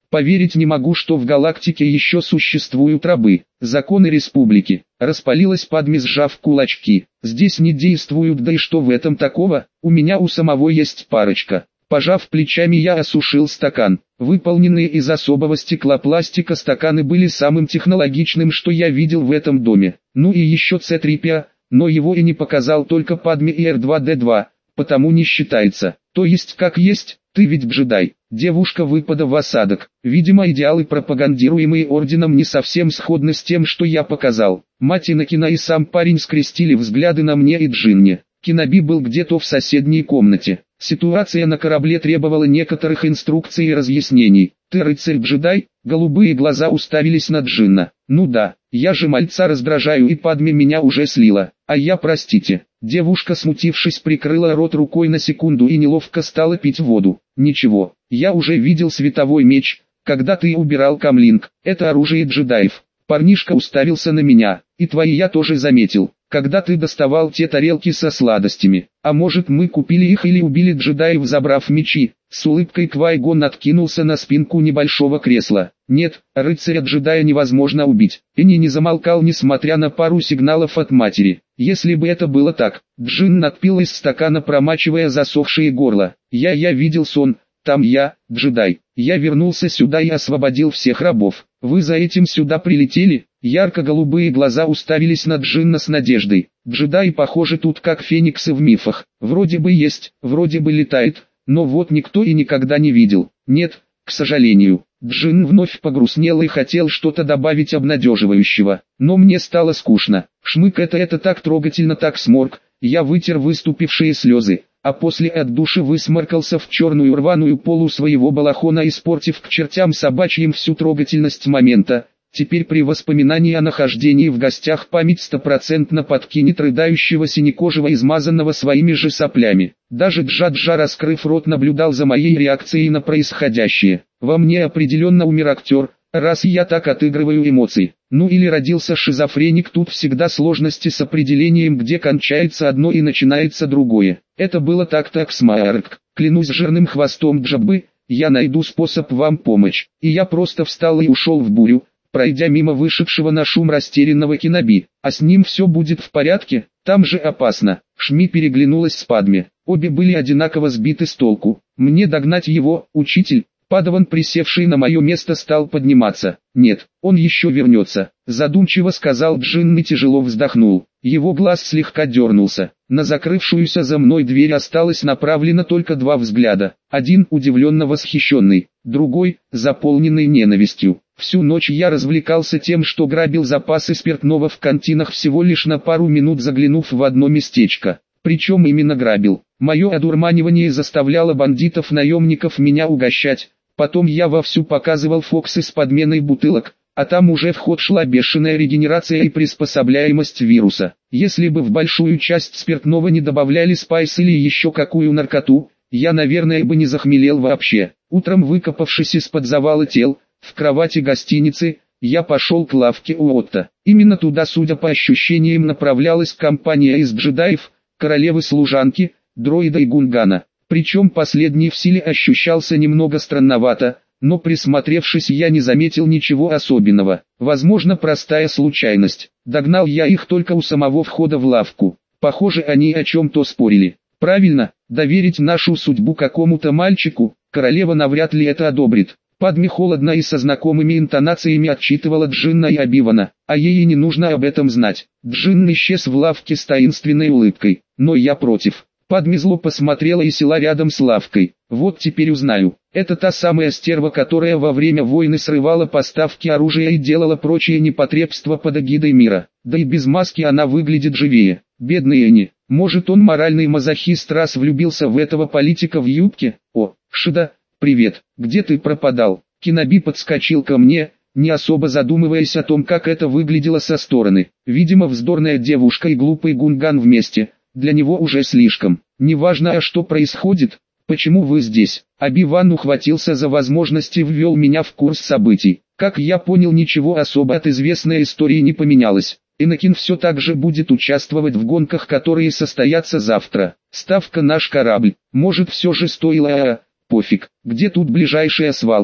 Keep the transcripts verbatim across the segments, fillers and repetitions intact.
Поверить не могу, что в галактике еще существуют рабы. Законы республики. Распалилась Падме, сжав кулачки. Здесь не действуют, да и что в этом такого? У меня у самого есть парочка. Пожав плечами, я осушил стакан. Выполненные из особого стеклопластика стаканы были самым технологичным, что я видел в этом доме. Ну и еще Си три пи, но его и не показал только Падме и Эр два Дэ два, потому не считается. То есть как есть, ты ведь джедай. Девушка выпада в осадок. Видимо, идеалы, пропагандируемые орденом, не совсем сходны с тем, что я показал. Мать Инакина и сам парень скрестили взгляды на мне и Джинне. Киноби был где-то в соседней комнате. Ситуация на корабле требовала некоторых инструкций и разъяснений. «Ты рыцарь-джедай?» Голубые глаза уставились на Джинна. «Ну да, я же мальца раздражаю, и Падме меня уже слила. А я, простите». Девушка, смутившись, прикрыла рот рукой на секунду и неловко стала пить воду. «Ничего, я уже видел световой меч, когда ты убирал камлинг. Это оружие джедаев». Парнишка уставился на меня. «И твои я тоже заметил, когда ты доставал те тарелки со сладостями. А может, мы купили их или убили джедаев, забрав мечи?» С улыбкой Квай-Гон откинулся на спинку небольшого кресла. «Нет, рыцаря-джедая невозможно убить». Энни не замолкал, несмотря на пару сигналов от матери. «Если бы это было так». Джин отпил из стакана, промачивая засохшее горло. «Я, я видел сон. Там я, джедай. Я вернулся сюда и освободил всех рабов. Вы за этим сюда прилетели?» Ярко-голубые глаза уставились на Джинна с надеждой. «Джедаи, похоже, тут как фениксы в мифах. Вроде бы есть, вроде бы летает, но вот никто и никогда не видел. Нет, к сожалению». Джин вновь погрустнел и хотел что-то добавить обнадеживающего. Но мне стало скучно. Шмык, это это так трогательно, так сморк. Я вытер выступившие слезы, а после от души высморкался в черную рваную полу своего балахона, испортив к чертям собачьим всю трогательность момента. Теперь при воспоминании о нахождении в гостях память стопроцентно подкинет рыдающего синекожего, измазанного своими же соплями. Даже Джаджа, раскрыв рот, наблюдал за моей реакцией на происходящее. Во мне определенно умер актер, раз я так отыгрываю эмоции. Ну или родился шизофреник, тут всегда сложности с определением, где кончается одно и начинается другое. Это было так-то, Ксмаарк. Клянусь жирным хвостом Джаббы, я найду способ вам помочь. И я просто встал и ушел в бурю, пройдя мимо вышедшего на шум растерянного Киноби. «А с ним все будет в порядке? Там же опасно». Шми переглянулась с Падме. Обе были одинаково сбиты с толку. «Мне догнать его, учитель?» Падаван, присевший на мое место, стал подниматься. «Нет, он еще вернется», — задумчиво сказал Джин и тяжело вздохнул. Его глаз слегка дернулся. На закрывшуюся за мной дверь осталось направлено только два взгляда. Один удивленно восхищенный, другой заполненный ненавистью. Всю ночь я развлекался тем, что грабил запасы спиртного в кантинах, всего лишь на пару минут заглянув в одно местечко. Причем именно грабил. Мое одурманивание заставляло бандитов-наемников меня угощать. Потом я вовсю показывал Фоксы с подменой бутылок, а там уже в ход шла бешеная регенерация и приспособляемость вируса. Если бы в большую часть спиртного не добавляли спайс или еще какую наркоту, я, наверное, бы не захмелел вообще. Утром, выкопавшись из-под завала тел, в кровати гостиницы, я пошел к лавке Уотта. Именно туда, судя по ощущениям, направлялась компания из джедаев, королевы-служанки, дроида и гунгана. Причем последний в силе ощущался немного странновато, но присмотревшись, я не заметил ничего особенного. Возможно, простая случайность. Догнал я их только у самого входа в лавку. Похоже, они о чем-то спорили. Правильно, доверить нашу судьбу какому-то мальчику, королева навряд ли это одобрит. Падме холодно и со знакомыми интонациями отчитывала Джинна и Обивана, а ей и не нужно об этом знать. Джинн исчез в лавке с таинственной улыбкой, но я против. Падме зло посмотрела и села рядом с лавкой. Вот теперь узнаю. Это та самая стерва, которая во время войны срывала поставки оружия и делала прочие непотребства под эгидой мира. Да и без маски она выглядит живее. Бедный Энни. Может, он моральный мазохист, раз влюбился в этого политика в юбке? О, Шида, привет. Где ты пропадал? Киноби подскочил ко мне, не особо задумываясь о том, как это выглядело со стороны. Видимо, вздорная девушка и глупый гунган вместе. Для него уже слишком. Неважно, а что происходит, почему вы здесь? Оби-Ван ухватился за возможность и ввел меня в курс событий. Как я понял, ничего особо от известной истории не поменялось. Энакин все так же будет участвовать в гонках, которые состоятся завтра. Ставка наш корабль. Может, все же стоило, а, пофиг. Где тут ближайшая свалка?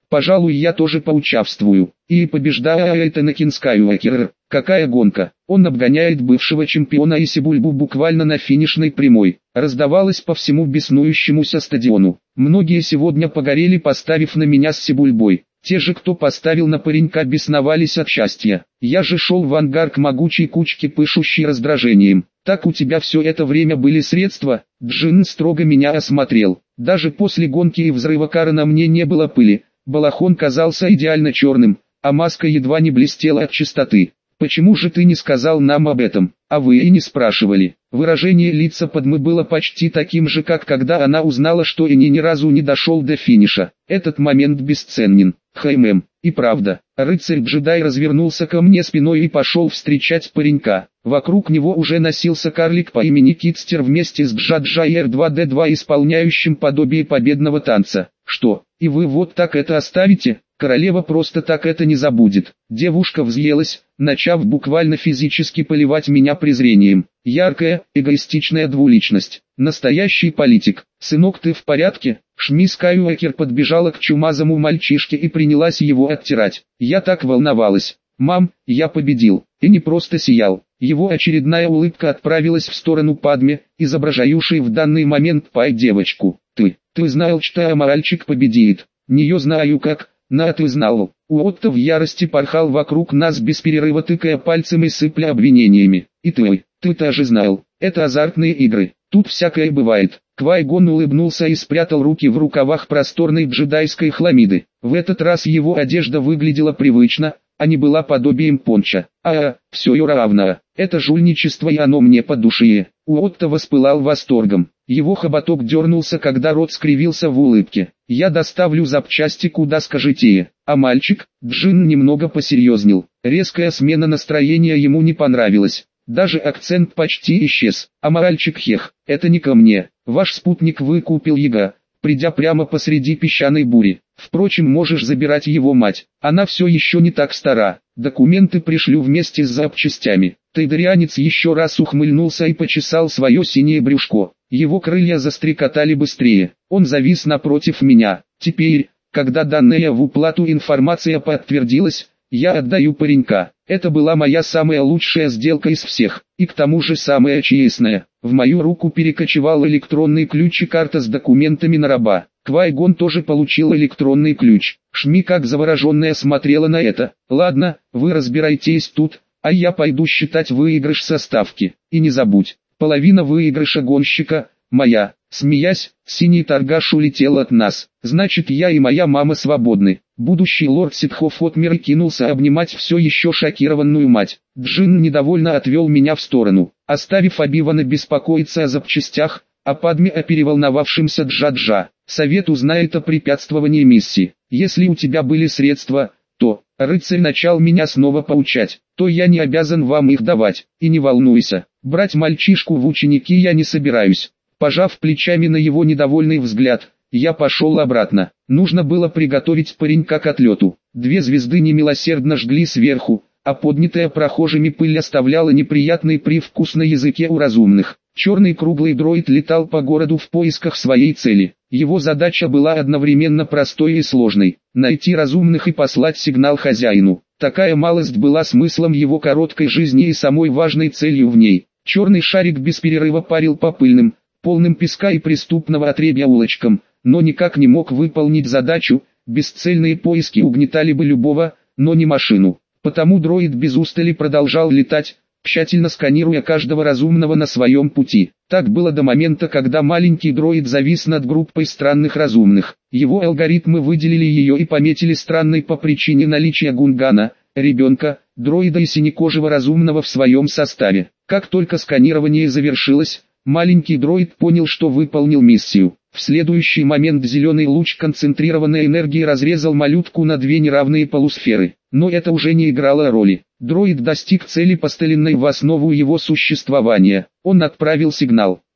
Пожалуй, я тоже поучаствую. И побеждает Энакин Скайуокер. Какая гонка! Он обгоняет бывшего чемпиона Исибульбу буквально на финишной прямой. Раздавалось по всему беснующемуся стадиону. Многие сегодня погорели, поставив на меня с Сибульбой. Те же, кто поставил на паренька, бесновались от счастья. Я же шел в ангар к могучей кучке, пышущей раздражением. Так у тебя все это время были средства? Джин строго меня осмотрел. Даже после гонки и взрыва кара на мне не было пыли. Балахон казался идеально черным, а маска едва не блестела от чистоты. Почему же ты не сказал нам об этом? А вы и не спрашивали. Выражение лица Падмы было почти таким же, как когда она узнала, что Эни ни разу не дошел до финиша. Этот момент бесценен. Хаймем. И правда, рыцарь-джедай развернулся ко мне спиной и пошел встречать паренька. Вокруг него уже носился карлик по имени Китстер вместе с Джаджа и эр два дэ два, исполняющим подобие победного танца. Что, и вы вот так это оставите? Королева просто так это не забудет. Девушка взъелась, начав буквально физически поливать меня презрением. Яркая, эгоистичная двуличность. Настоящий политик. Сынок, ты в порядке? Шми Скайуокер подбежала к чумазому мальчишке и принялась его оттирать. Я так волновалась. Мам, я победил. И не просто сиял. Его очередная улыбка отправилась в сторону Падме, изображающей в данный момент Пай девочку. Ты, ты знал, что мальчик победит. Не я знаю как. На, ты знал. Уотто в ярости порхал вокруг нас без перерыва, тыкая пальцем и сыпля обвинениями. И ты, ты тоже знал. Это азартные игры. Тут всякое бывает. Квай-Гон улыбнулся и спрятал руки в рукавах просторной джедайской хламиды. В этот раз его одежда выглядела привычно, а не была подобием понча. А, все и равно. Это жульничество, и оно мне по душе. Уотто воспылал восторгом. Его хоботок дернулся, когда рот скривился в улыбке. Я доставлю запчасти куда скажете. А мальчик, Джин немного посерьезнел. Резкая смена настроения ему не понравилась. Даже акцент почти исчез. А мальчик, хех, это не ко мне. Ваш спутник выкупил яга, придя прямо посреди песчаной бури. Впрочем, можешь забирать его мать. Она все еще не так стара. Документы пришлю вместе с запчастями. Тайдерианец еще раз ухмыльнулся и почесал свое синее брюшко. Его крылья застрекотали быстрее. Он завис напротив меня. Теперь, когда данная в уплату информация подтвердилась, я отдаю паренька. Это была моя самая лучшая сделка из всех, и к тому же самая честная. В мою руку перекочевал электронный ключ и карта с документами на раба. Квай-Гон тоже получил электронный ключ. Шми как завороженная смотрела на это. Ладно, вы разбирайтесь тут, а я пойду считать выигрыш со ставки. И не забудь, половина выигрыша гонщика – моя. Смеясь, синий торгаш улетел от нас. Значит, я и моя мама свободны. Будущий лорд Ситхов отмер и кинулся обнимать все еще шокированную мать. Джин недовольно отвел меня в сторону, оставив Оби-Вана беспокоиться о запчастях, а Падме о переволновавшемся Джаджа. Совет узнает о препятствовании миссии. Если у тебя были средства, то, рыцарь начал меня снова поучать, то я не обязан вам их давать. И не волнуйся, брать мальчишку в ученики я не собираюсь. Пожав плечами на его недовольный взгляд, я пошел обратно. Нужно было приготовить паренька к отлету. Две звезды немилосердно жгли сверху, а поднятая прохожими пыль оставляла неприятный привкус на языке у разумных. Черный круглый дроид летал по городу в поисках своей цели. Его задача была одновременно простой и сложной – найти разумных и послать сигнал хозяину. Такая малость была смыслом его короткой жизни и самой важной целью в ней. Черный шарик без перерыва парил по пыльным, полным песка и преступного отребья улочкам, но никак не мог выполнить задачу. Бесцельные поиски угнетали бы любого, но не машину. Потому дроид без устали продолжал летать, тщательно сканируя каждого разумного на своем пути. Так было до момента, когда маленький дроид завис над группой странных разумных. Его алгоритмы выделили ее и пометили странной по причине наличия гунгана, ребенка, дроида и синекожего разумного в своем составе. Как только сканирование завершилось, маленький дроид понял, что выполнил миссию. В следующий момент зеленый луч концентрированной энергии разрезал малютку на две неравные полусферы. Но это уже не играло роли. Дроид достиг цели, поставленной в основу его существования. Он отправил сигнал.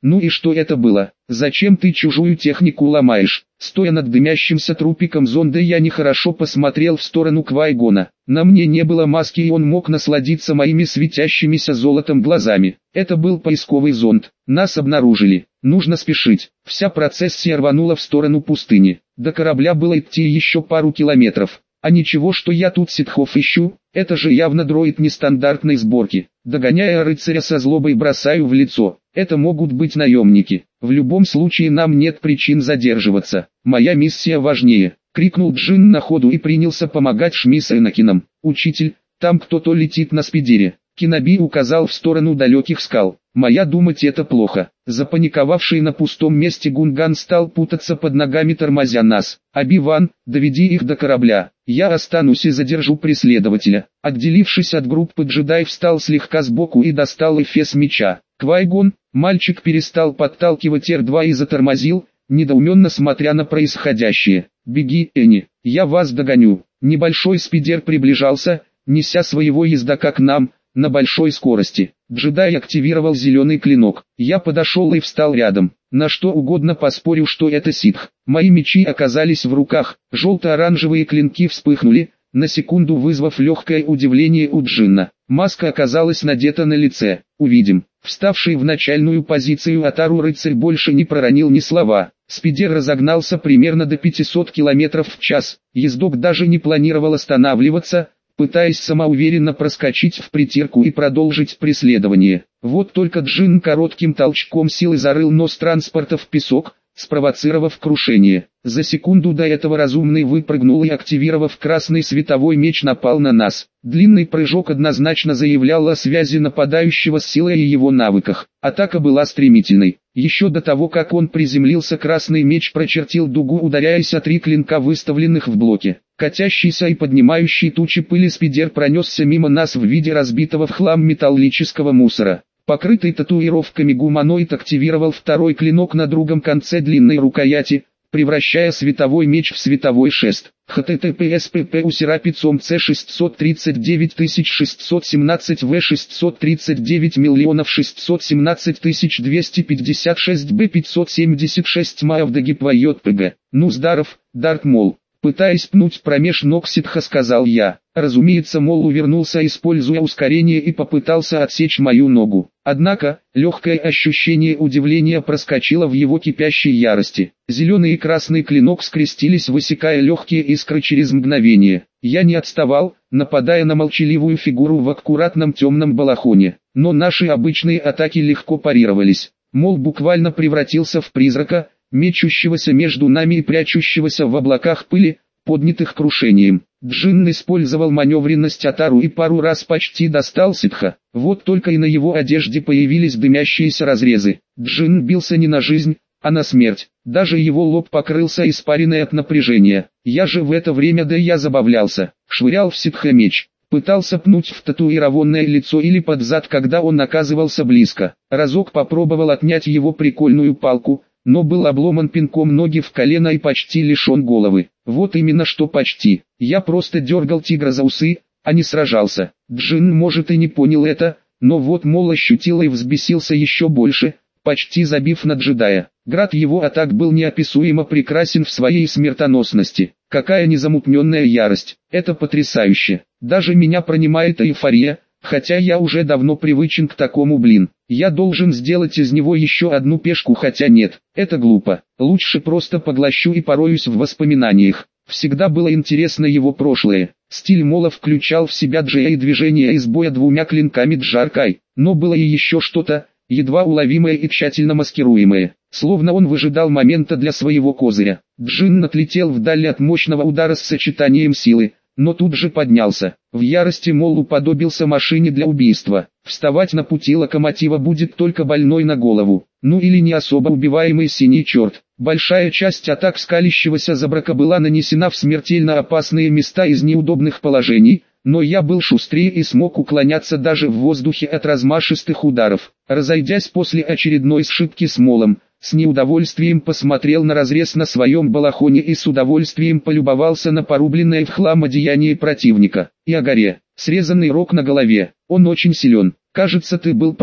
Ну и что это было? Зачем ты чужую технику ломаешь? Стоя над дымящимся трупиком зонда, я нехорошо посмотрел в сторону Квай-Гона. На мне не было маски, и он мог насладиться моими светящимися золотом глазами. Это был поисковый зонд. Нас обнаружили. Нужно спешить. Вся процессия рванула в сторону пустыни. До корабля было идти еще пару километров. А ничего, что я тут ситхов ищу, это же явно дроид нестандартной сборки. Догоняя рыцаря со злобой, бросаю в лицо: это могут быть наемники. В любом случае нам нет причин задерживаться. Моя миссия важнее. Крикнул Джин на ходу и принялся помогать Шми с Энакином. Учитель, там кто-то летит на спидере. Киноби указал в сторону далеких скал. Моя думать, это плохо. Запаниковавший на пустом месте Гунган стал путаться под ногами, тормозя нас. Оби-Ван, доведи их до корабля. Я останусь и задержу преследователя. Отделившись от группы, джедай встал слегка сбоку и достал эфес меча. Квай-Гон, мальчик перестал подталкивать эр два и затормозил, недоуменно смотря на происходящее. Беги, Энни, я вас догоню. Небольшой спидер приближался, неся своего ездока к нам, на большой скорости. Джедай активировал зеленый клинок. Я подошел и встал рядом. На что угодно поспорю, что это ситх. Мои мечи оказались в руках. Желто-оранжевые клинки вспыхнули, на секунду вызвав легкое удивление у Джинна. Маска оказалась надета на лице. Увидим. Вставший в начальную позицию Атару рыцарь больше не проронил ни слова. Спидер разогнался примерно до пятисот километров в час. Ездок даже не планировал останавливаться, пытаясь самоуверенно проскочить в притирку и продолжить преследование. Вот только Джин коротким толчком силы зарыл нос транспорта в песок, спровоцировав крушение. За секунду до этого разумный выпрыгнул и, активировав красный световой меч, напал на нас. Длинный прыжок однозначно заявлял о связи нападающего с силой и его навыках. Атака была стремительной. Еще до того, как он приземлился, красный меч прочертил дугу, ударяясь о три клинка, выставленных в блоке. Катящийся и поднимающий тучи пыли спидер пронесся мимо нас в виде разбитого в хлам металлического мусора. Покрытый татуировками гуманоид активировал второй клинок на другом конце длинной рукояти, превращая световой меч в световой шест. эйч ти ти пи эс пи пи у серапицом си шестьсот тридцать девять тысяч шестьсот семнадцать вэ шестьсот тридцать девять миллионов шестьсот семнадцать тысяч двести пятьдесят шесть бэ пятьсот семьдесят шесть маев дагипвайот пг. Ну здаров, Дарт Мол. Пытаясь пнуть промеж ног ситха, сказал я. Разумеется, Мол увернулся, используя ускорение, и попытался отсечь мою ногу. Однако, легкое ощущение удивления проскочило в его кипящей ярости. Зеленый и красный клинок скрестились, высекая легкие искры через мгновение. Я не отставал, нападая на молчаливую фигуру в аккуратном темном балахоне. Но наши обычные атаки легко парировались. Мол буквально превратился в призрака, мечущегося между нами и прячущегося в облаках пыли, поднятых крушением. Джин использовал маневренность Атару и пару раз почти достал ситха. Вот только и на его одежде появились дымящиеся разрезы. Джин бился не на жизнь, а на смерть. Даже его лоб покрылся испариной от напряжения. Я же в это время, да я забавлялся, швырял в ситха меч. Пытался пнуть в татуированное лицо или под зад, когда он оказывался близко. Разок попробовал отнять его прикольную палку, но был обломан пинком ноги в колено и почти лишен головы. Вот именно что почти. Я просто дергал тигра за усы, а не сражался. Джин может и не понял это, но вот Мол ощутил и взбесился еще больше, почти забив на джедая. Град его атак был неописуемо прекрасен в своей смертоносности. Какая незамутненная ярость. Это потрясающе. Даже меня принимает эйфория. Хотя я уже давно привычен к такому, блин. Я должен сделать из него еще одну пешку, хотя нет, это глупо. Лучше просто поглощу и пороюсь в воспоминаниях. Всегда было интересно его прошлое. Стиль Мола включал в себя джей и движения из боя двумя клинками Джаркай. Но было и еще что-то, едва уловимое и тщательно маскируемое. Словно он выжидал момента для своего козыря. Джин отлетел вдаль от мощного удара с сочетанием силы, но тут же поднялся. В ярости Мол уподобился машине для убийства. Вставать на пути локомотива будет только больной на голову, ну или не особо убиваемый синий черт. Большая часть атак скалящегося забрака была нанесена в смертельно опасные места из неудобных положений, но я был шустрее и смог уклоняться даже в воздухе от размашистых ударов. Разойдясь после очередной сшибки с Молом, с неудовольствием посмотрел на разрез на своем балахоне и с удовольствием полюбовался на порубленное в хлам одеяние противника. И о горе, срезанный рог на голове, он очень силен. Кажется, ты был прав.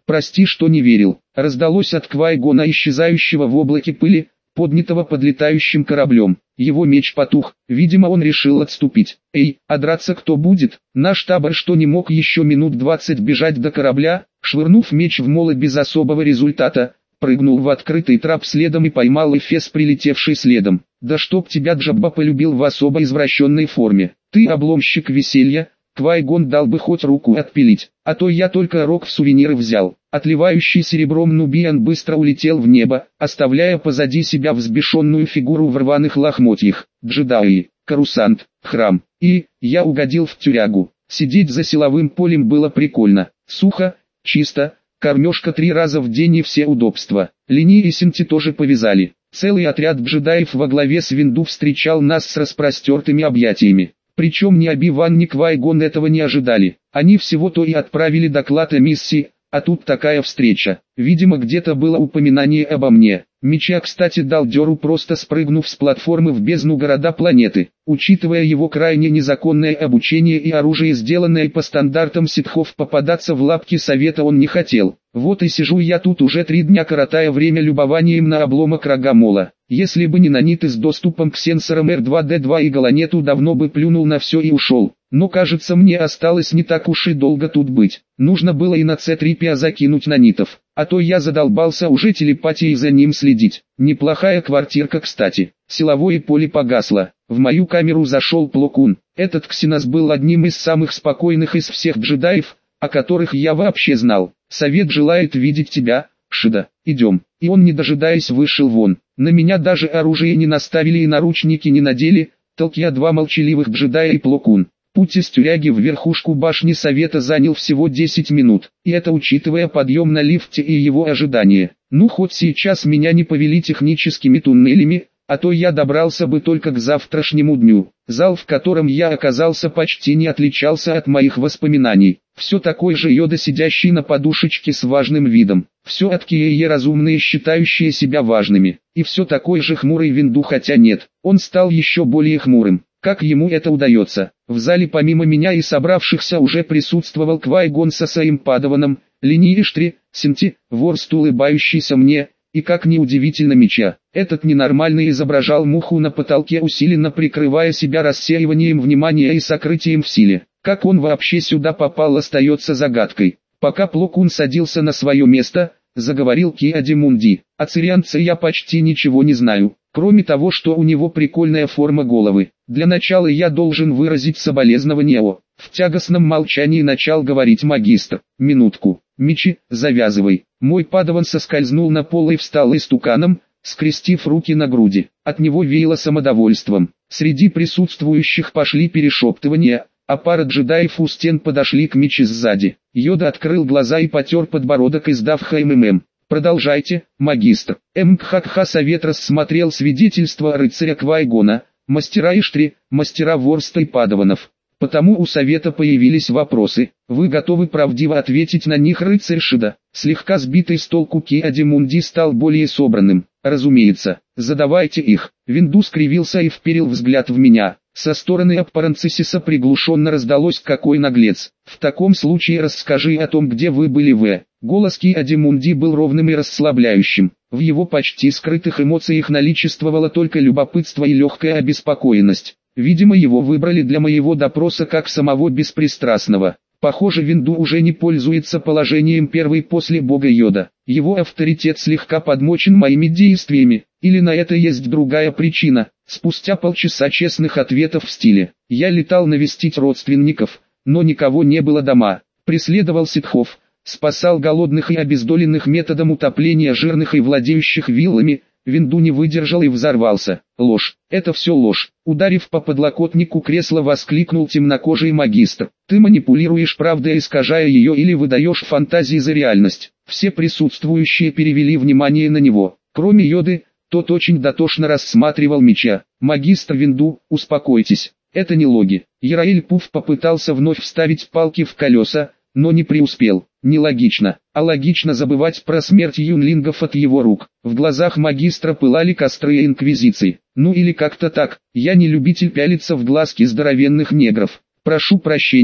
прости, что не верил. Раздалось от Квай-Гона, исчезающего в облаке пыли, поднятого подлетающим кораблем. Его меч потух, видимо он решил отступить. Эй, а драться кто будет? Наш табор, что не мог еще минут двадцать бежать до корабля, швырнув меч в мола без особого результата, прыгнул в открытый трап следом и поймал эфес, прилетевший следом. Да чтоб тебя Джабба полюбил в особо извращенной форме. Ты обломщик веселья. Квай-Гон дал бы хоть руку отпилить, а то я только рог в сувениры взял. Отливающий серебром Нубиан быстро улетел в небо, оставляя позади себя взбешенную фигуру в рваных лохмотьях. Джедаи, Корусант, храм. И, я угодил в тюрягу. Сидеть за силовым полем было прикольно. Сухо, чисто, кормежка три раза в день и все удобства. Лини и Синти тоже повязали. Целый отряд джедаев во главе с Винду встречал нас с распростертыми объятиями. Причем ни Оби-Ван, ни Квай-Гон этого не ожидали. Они всего-то и отправили доклад о миссии, а тут такая встреча. Видимо, где-то было упоминание обо мне. Меча, кстати, дал дёру, просто спрыгнув с платформы в бездну города планеты. Учитывая его крайне незаконное обучение и оружие, сделанное по стандартам ситхов, попадаться в лапки совета он не хотел. Вот и сижу я тут уже три дня, коротая время любованием на обломок рога мола. Если бы не наниты с доступом к сенсорам эр два дэ два и Галанету, давно бы плюнул на все и ушел. Но кажется, мне осталось не так уж и долго тут быть. Нужно было и на Си три пи о закинуть нанитов, а то я задолбался уже телепатией за ним следить. Неплохая квартирка, кстати. Силовое поле погасло. В мою камеру зашел Пло Кун. Этот Ксенос был одним из самых спокойных из всех джедаев, о которых я вообще знал. Совет желает видеть тебя, Шида. Идем. И он, не дожидаясь, вышел вон. На меня даже оружие не наставили и наручники не надели, толкия два молчаливых джедая и Пло Кун. Путь из тюряги в верхушку башни совета занял всего десять минут, и это учитывая подъем на лифте и его ожидание. Ну хоть сейчас меня не повели техническими туннелями, а то я добрался бы только к завтрашнему дню. Зал, в котором я оказался, почти не отличался от моих воспоминаний. Все такой же Йода, сидящий на подушечке с важным видом. Все откие разумные, считающие себя важными. И все такой же хмурый Винду, хотя нет, он стал еще более хмурым. Как ему это удается? В зале помимо меня и собравшихся уже присутствовал Квай-Гон со своим падаваном, Лини Иштри, Синти, Ворст, улыбающийся мне, и как неудивительно Меча. Этот ненормальный изображал муху на потолке, усиленно прикрывая себя рассеиванием внимания и сокрытием в силе. Как он вообще сюда попал, остается загадкой. Пока Пло Кун садился на свое место, заговорил Ки-Адимунди. О цирианце я почти ничего не знаю, кроме того, что у него прикольная форма головы. Для начала я должен выразить соболезнование. О, в тягостном молчании начал говорить магистр. Минутку. Мечи, завязывай. Мой падаван соскользнул на пол и встал истуканом, скрестив руки на груди. От него веяло самодовольством. Среди присутствующих пошли перешептывания, а пара джедаев у стен подошли к Мечи сзади. Йода открыл глаза и потер подбородок, издав ха-м-м-м. Продолжайте, магистр. Мкхакха совет рассмотрел свидетельства рыцаря Квай-Гона, мастера Иштри, мастера Ворста и падаванов. Потому у совета появились вопросы. Вы готовы правдиво ответить на них, рыцарь Шида? Слегка сбитый с толку Ки-Адимунди стал более собранным. Разумеется, задавайте их. Винду скривился и вперил взгляд в меня. Со стороны Аппаранцисиса приглушенно раздалось: какой наглец. В таком случае расскажи о том, где вы были. В. Голос Ки-Адимунди был ровным и расслабляющим. В его почти скрытых эмоциях наличествовало только любопытство и легкая обеспокоенность. Видимо, его выбрали для моего допроса как самого беспристрастного. Похоже, Винду уже не пользуется положением первый после бога Йода. Его авторитет слегка подмочен моими действиями, или на это есть другая причина. Спустя полчаса честных ответов в стиле: я летал навестить родственников, но никого не было дома, преследовал ситхов, спасал голодных и обездоленных методом утопления жирных и владеющих виллами. Винду не выдержал и взорвался. Ложь, это все ложь. Ударив по подлокотнику кресла, воскликнул темнокожий магистр. Ты манипулируешь правдой, искажая ее, или выдаешь фантазии за реальность. Все присутствующие перевели внимание на него. Кроме Йоды, тот очень дотошно рассматривал Меча. Магистр Винду, успокойтесь. Это не логи. Яраэль Пуф попытался вновь вставить палки в колеса, но не преуспел. Нелогично, а логично забывать про смерть юнлингов от его рук. В глазах магистра пылали костры инквизиции. Ну или как-то так. Я не любитель пялиться в глазки здоровенных негров. Прошу прощения,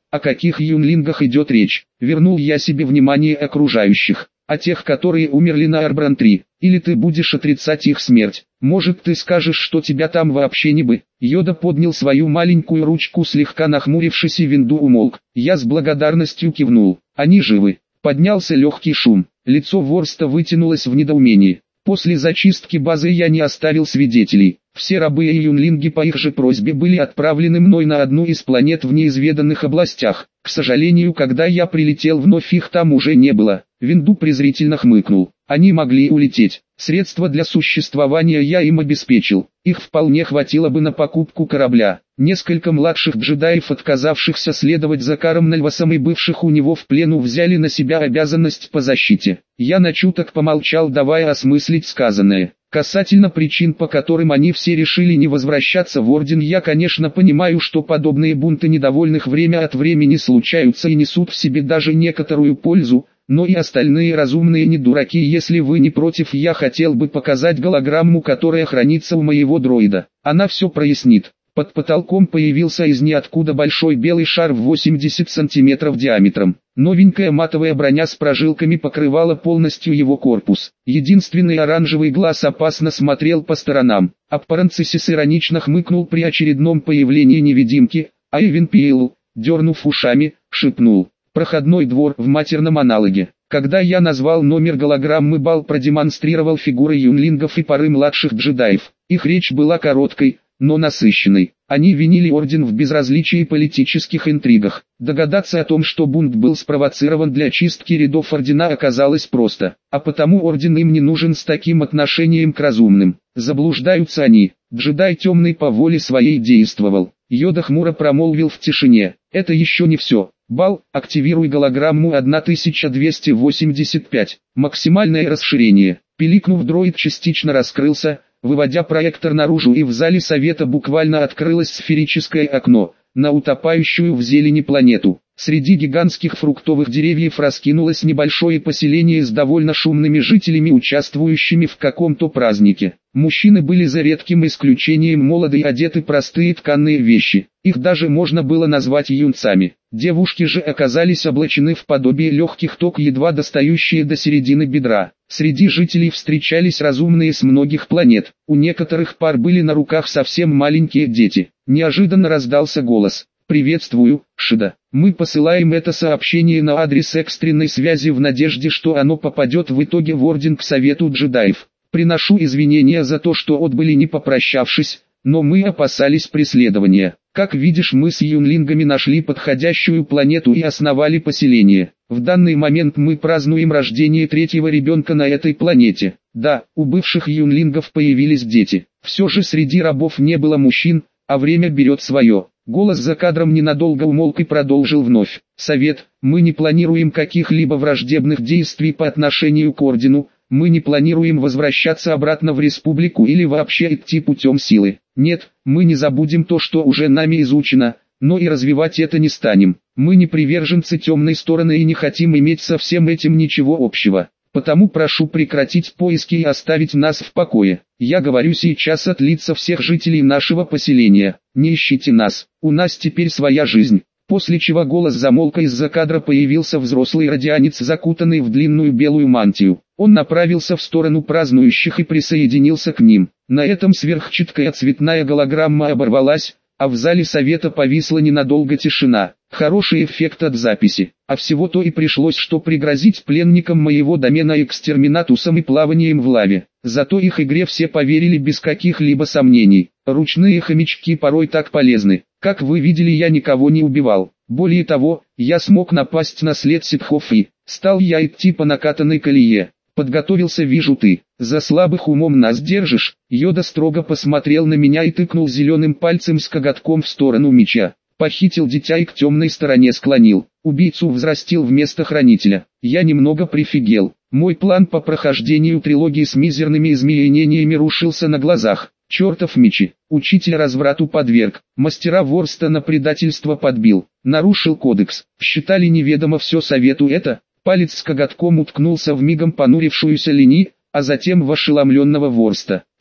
О каких юнлингах идет речь? Вернул я себе внимание окружающих. О тех, которые умерли на Арбран-три, или ты будешь отрицать их смерть? Может, ты скажешь, что тебя там вообще не бы? Йода поднял свою маленькую ручку, слегка нахмурившись, и Винду умолк. Я с благодарностью кивнул. Они живы. Поднялся легкий шум. Лицо Ворста вытянулось в недоумении. После зачистки базы я не оставил свидетелей. Все рабы и юнлинги по их же просьбе были отправлены мной на одну из планет в неизведанных областях. К сожалению, когда я прилетел вновь, их там уже не было. Винду презрительно хмыкнул. Они могли улететь. Средства для существования я им обеспечил. Их вполне хватило бы на покупку корабля. Несколько младших джедаев, отказавшихся следовать за Каром Нальвасом и бывших у него в плену, взяли на себя обязанность по защите. Я на чуток помолчал, давая осмыслить сказанное. Касательно причин, по которым они все решили не возвращаться в Орден, я, конечно, понимаю, что подобные бунты недовольных время от времени случаются и несут в себе даже некоторую пользу, но и остальные разумные не дураки. Если вы не против, я хотел бы показать голограмму, которая хранится у моего дроида. Она все прояснит. Под потолком появился из ниоткуда большой белый шар в восемьдесят сантиметров диаметром. Новенькая матовая броня с прожилками покрывала полностью его корпус. Единственный оранжевый глаз опасно смотрел по сторонам. Аппаранцисис иронично хмыкнул при очередном появлении невидимки, а Эвен Пиэлл, дернув ушами, шепнул: «Проходной двор» в матерном аналоге. Когда я назвал номер голограммы, Бал продемонстрировал фигуры юнлингов и пары младших джедаев. Их речь была короткой, но насыщенной. Они винили Орден в безразличии и политических интригах. Догадаться о том, что бунт был спровоцирован для чистки рядов Ордена, оказалось просто. А потому Орден им не нужен с таким отношением к разумным. Заблуждаются они. Джедай Темный по воле своей действовал. Йода хмуро промолвил в тишине: «Это еще не все. Бал, активируй голограмму тысяча двести восемьдесят пять. Максимальное расширение». Пиликнув, дроид частично раскрылся, выводя проектор наружу, и в зале совета буквально открылось сферическое окно на утопающую в зелени планету. Среди гигантских фруктовых деревьев раскинулось небольшое поселение с довольно шумными жителями, участвующими в каком-то празднике. Мужчины были за редким исключением молоды и одеты простые тканые вещи. Их даже можно было назвать юнцами. Девушки же оказались облачены в подобие легких ток, едва достающие до середины бедра. Среди жителей встречались разумные с многих планет. У некоторых пар были на руках совсем маленькие дети. Неожиданно раздался голос: «Приветствую, Шида. Мы посылаем это сообщение на адрес экстренной связи в надежде, что оно попадет в итоге в Орден к Совету джедаев. Приношу извинения за то, что отбыли не попрощавшись, но мы опасались преследования. Как видишь, мы с юнлингами нашли подходящую планету и основали поселение. В данный момент мы празднуем рождение третьего ребенка на этой планете. Да, у бывших юнлингов появились дети. Все же среди рабов не было мужчин, а время берет свое». Голос за кадром ненадолго умолк и продолжил вновь: «Совет, мы не планируем каких-либо враждебных действий по отношению к Ордену. Мы не планируем возвращаться обратно в Республику или вообще идти путем силы. Нет, мы не забудем то, что уже нами изучено, но и развивать это не станем. Мы не приверженцы темной стороны и не хотим иметь со всем этим ничего общего. Потому прошу прекратить поиски и оставить нас в покое. Я говорю сейчас от лица всех жителей нашего поселения. Не ищите нас, у нас теперь своя жизнь». После чего голос замолк, и из-за кадра появился взрослый радианец, закутанный в длинную белую мантию. Он направился в сторону празднующих и присоединился к ним. На этом сверхчеткая цветная голограмма оборвалась, а в зале совета повисла ненадолго тишина. Хороший эффект от записи. А всего-то и пришлось, что пригрозить пленникам моего домена экстерминатусом и плаванием в лаве. Зато их игре все поверили без каких-либо сомнений. Ручные хомячки порой так полезны. Как вы видели, я никого не убивал. Более того, я смог напасть на след ситхов, и стал я идти по накатанной колее. Подготовился, вижу, ты за слабых умом нас держишь. Йода строго посмотрел на меня и тыкнул зеленым пальцем с коготком в сторону меча. Похитил дитя и к темной стороне склонил. Убийцу взрастил вместо хранителя. Я немного прифигел. Мой план по прохождению трилогии с мизерными изменениями рушился на глазах. Чертов мечи. Учитель разврату подверг. Мастера Ворста на предательство подбил. Нарушил кодекс. Считали неведомо все совету это. Палец с коготком уткнулся в мигом понурившуюся Лени, а затем в ошеломленного Ворста. Все,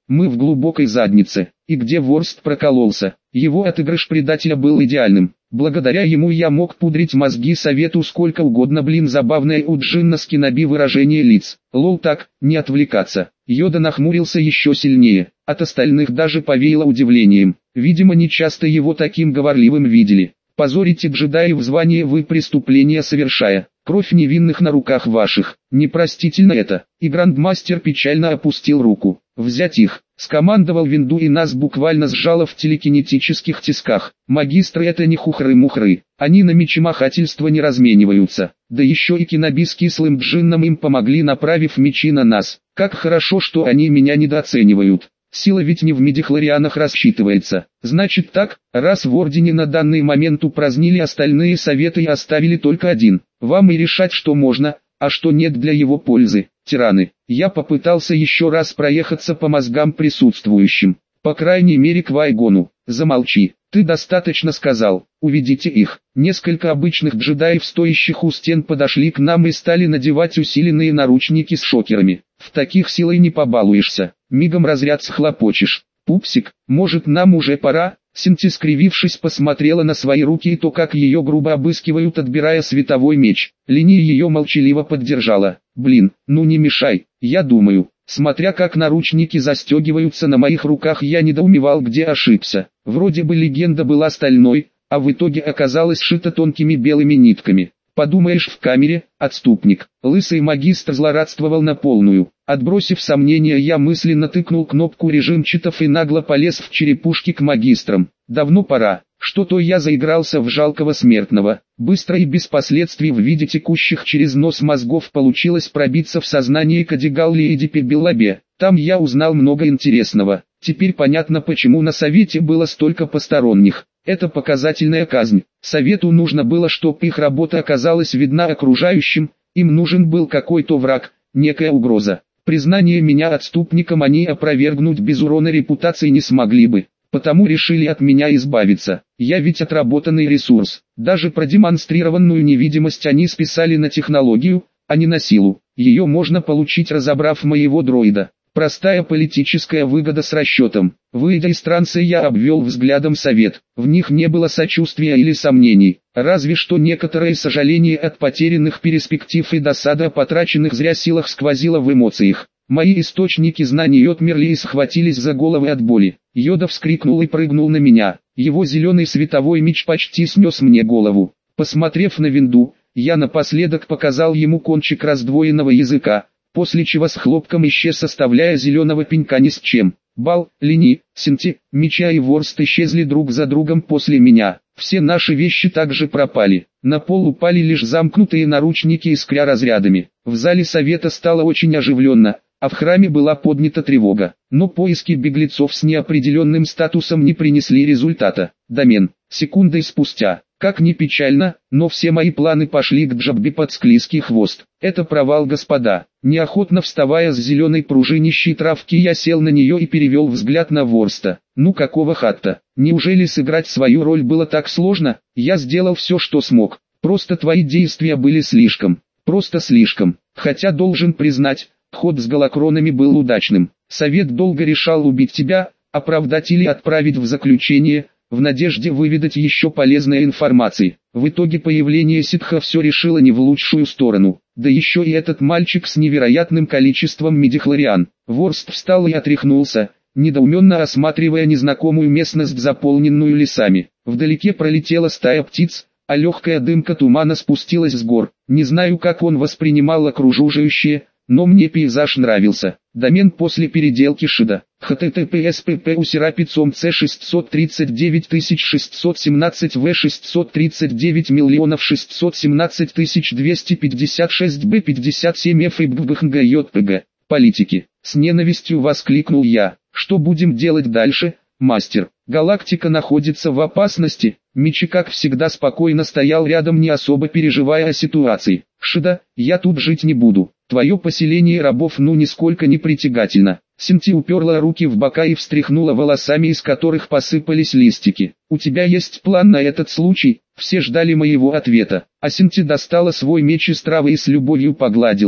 Мы в глубокой заднице. И где Ворст прокололся? Его отыгрыш предателя был идеальным. Благодаря ему я мог пудрить мозги совету сколько угодно, блин, забавное у Джинна Скиноби выражение лиц. Лол, так, не отвлекаться. Йода нахмурился еще сильнее. От остальных даже повеяло удивлением. Видимо, нечасто его таким говорливым видели. Позорите джедаев звание вы, преступления совершая. Кровь невинных на руках ваших. Непростительно это. И Грандмастер печально опустил руку. Взять их. Скомандовал Винду, и нас буквально сжало в телекинетических тисках. Магистры — это не хухры-мухры. Они на мечемахательство не размениваются. Да еще и Киноби с кислым Джинном им помогли, направив мечи на нас. Как хорошо, что они меня недооценивают. Сила ведь не в мидихлорианах рассчитывается. Значит так, раз в Ордене на данный момент упразднили остальные советы и оставили только один, вам и решать, что можно, а что нет для его пользы, тираны. Я попытался еще раз проехаться по мозгам присутствующим, по крайней мере Квай-Гону. Замолчи, ты достаточно сказал, уведите их. Несколько обычных джедаев, стоящих у стен, подошли к нам и стали надевать усиленные наручники с шокерами. В таких силой не побалуешься, мигом разряд схлопочешь. Пупсик, может, нам уже пора? Синти, скривившись, посмотрела на свои руки и то, как ее грубо обыскивают, отбирая световой меч. Линия ее молчаливо поддержала. Блин, ну не мешай, я думаю. Смотря как наручники застегиваются на моих руках, я недоумевал, где ошибся. Вроде бы легенда была стальной, а в итоге оказалась сшита тонкими белыми нитками. Подумаешь, в камере, отступник. Лысый магистр злорадствовал на полную. Отбросив сомнения, я мысленно тыкнул кнопку режимчатов и нагло полез в черепушки к магистрам. Давно пора. Что-то я заигрался в жалкого смертного. Быстро и без последствий в виде текущих через нос мозгов получилось пробиться в сознание Кадигалли и Дипи-Беллабе. Там я узнал много интересного. Теперь понятно, почему на совете было столько посторонних. Это показательная казнь. Совету нужно было, чтобы их работа оказалась видна окружающим, им нужен был какой-то враг, некая угроза. Признание меня отступником они опровергнуть без урона репутации не смогли бы, потому решили от меня избавиться. Я ведь отработанный ресурс. Даже продемонстрированную невидимость они списали на технологию, а не на силу. Ее можно получить, разобрав моего дроида. Простая политическая выгода с расчетом. Выйдя из транса, я обвел взглядом совет. В них не было сочувствия или сомнений, разве что некоторое сожаление от потерянных перспектив и досада о потраченных зря силах сквозило в эмоциях. Мои источники знаний отмерли и схватились за головы от боли. Йода вскрикнул и прыгнул на меня. Его зеленый световой меч почти снес мне голову. Посмотрев на Винду, я напоследок показал ему кончик раздвоенного языка, после чего с хлопком исчез, оставляя зеленого пенька ни с чем. Бал, Лини, Синти, Меча и Ворст исчезли друг за другом после меня. Все наши вещи также пропали. На пол упали лишь замкнутые наручники, искря разрядами. В зале совета стало очень оживленно, а в храме была поднята тревога. Но поиски беглецов с неопределенным статусом не принесли результата. Домен. Секундой спустя. Как ни печально, но все мои планы пошли к Джабби под склизкий хвост. Это провал, господа. Неохотно вставая с зеленой пружинищей травки, я сел на нее и перевел взгляд на Ворста. Ну какого хатта? Неужели сыграть свою роль было так сложно? Я сделал все, что смог. Просто твои действия были слишком. Просто слишком. Хотя должен признать, ход с голокронами был удачным. Совет долго решал, убить тебя, оправдать или отправить в заключение, в надежде выведать еще полезной информации. В итоге появление ситха все решило не в лучшую сторону. Да еще и этот мальчик с невероятным количеством мидихлориан. Ворст встал и отряхнулся, недоуменно осматривая незнакомую местность, заполненную лесами. Вдалеке пролетела стая птиц, а легкая дымка тумана спустилась с гор. Не знаю, как он воспринимал окружающее, но мне пейзаж нравился. Домен после переделки шида. https pp usera c шестьсот тридцать девять тысяч шестьсот семнадцать в шестьсот тридцать девять миллионов шестьсот семнадцать тысяч двести пятьдесят шесть б пятьдесят семь эф и ббхнгйпг. Политики. С ненавистью воскликнул я. Что будем делать дальше, мастер? Галактика находится в опасности. Мичи, как всегда, спокойно стоял рядом, не особо переживая о ситуации. Шида, я тут жить не буду. Твое поселение рабов ну нисколько не притягательно. Синти уперла руки в бока и встряхнула волосами, из которых посыпались листики. У тебя есть план на этот случай? Все ждали моего ответа. А Синти достала свой меч из травы и с любовью погладила.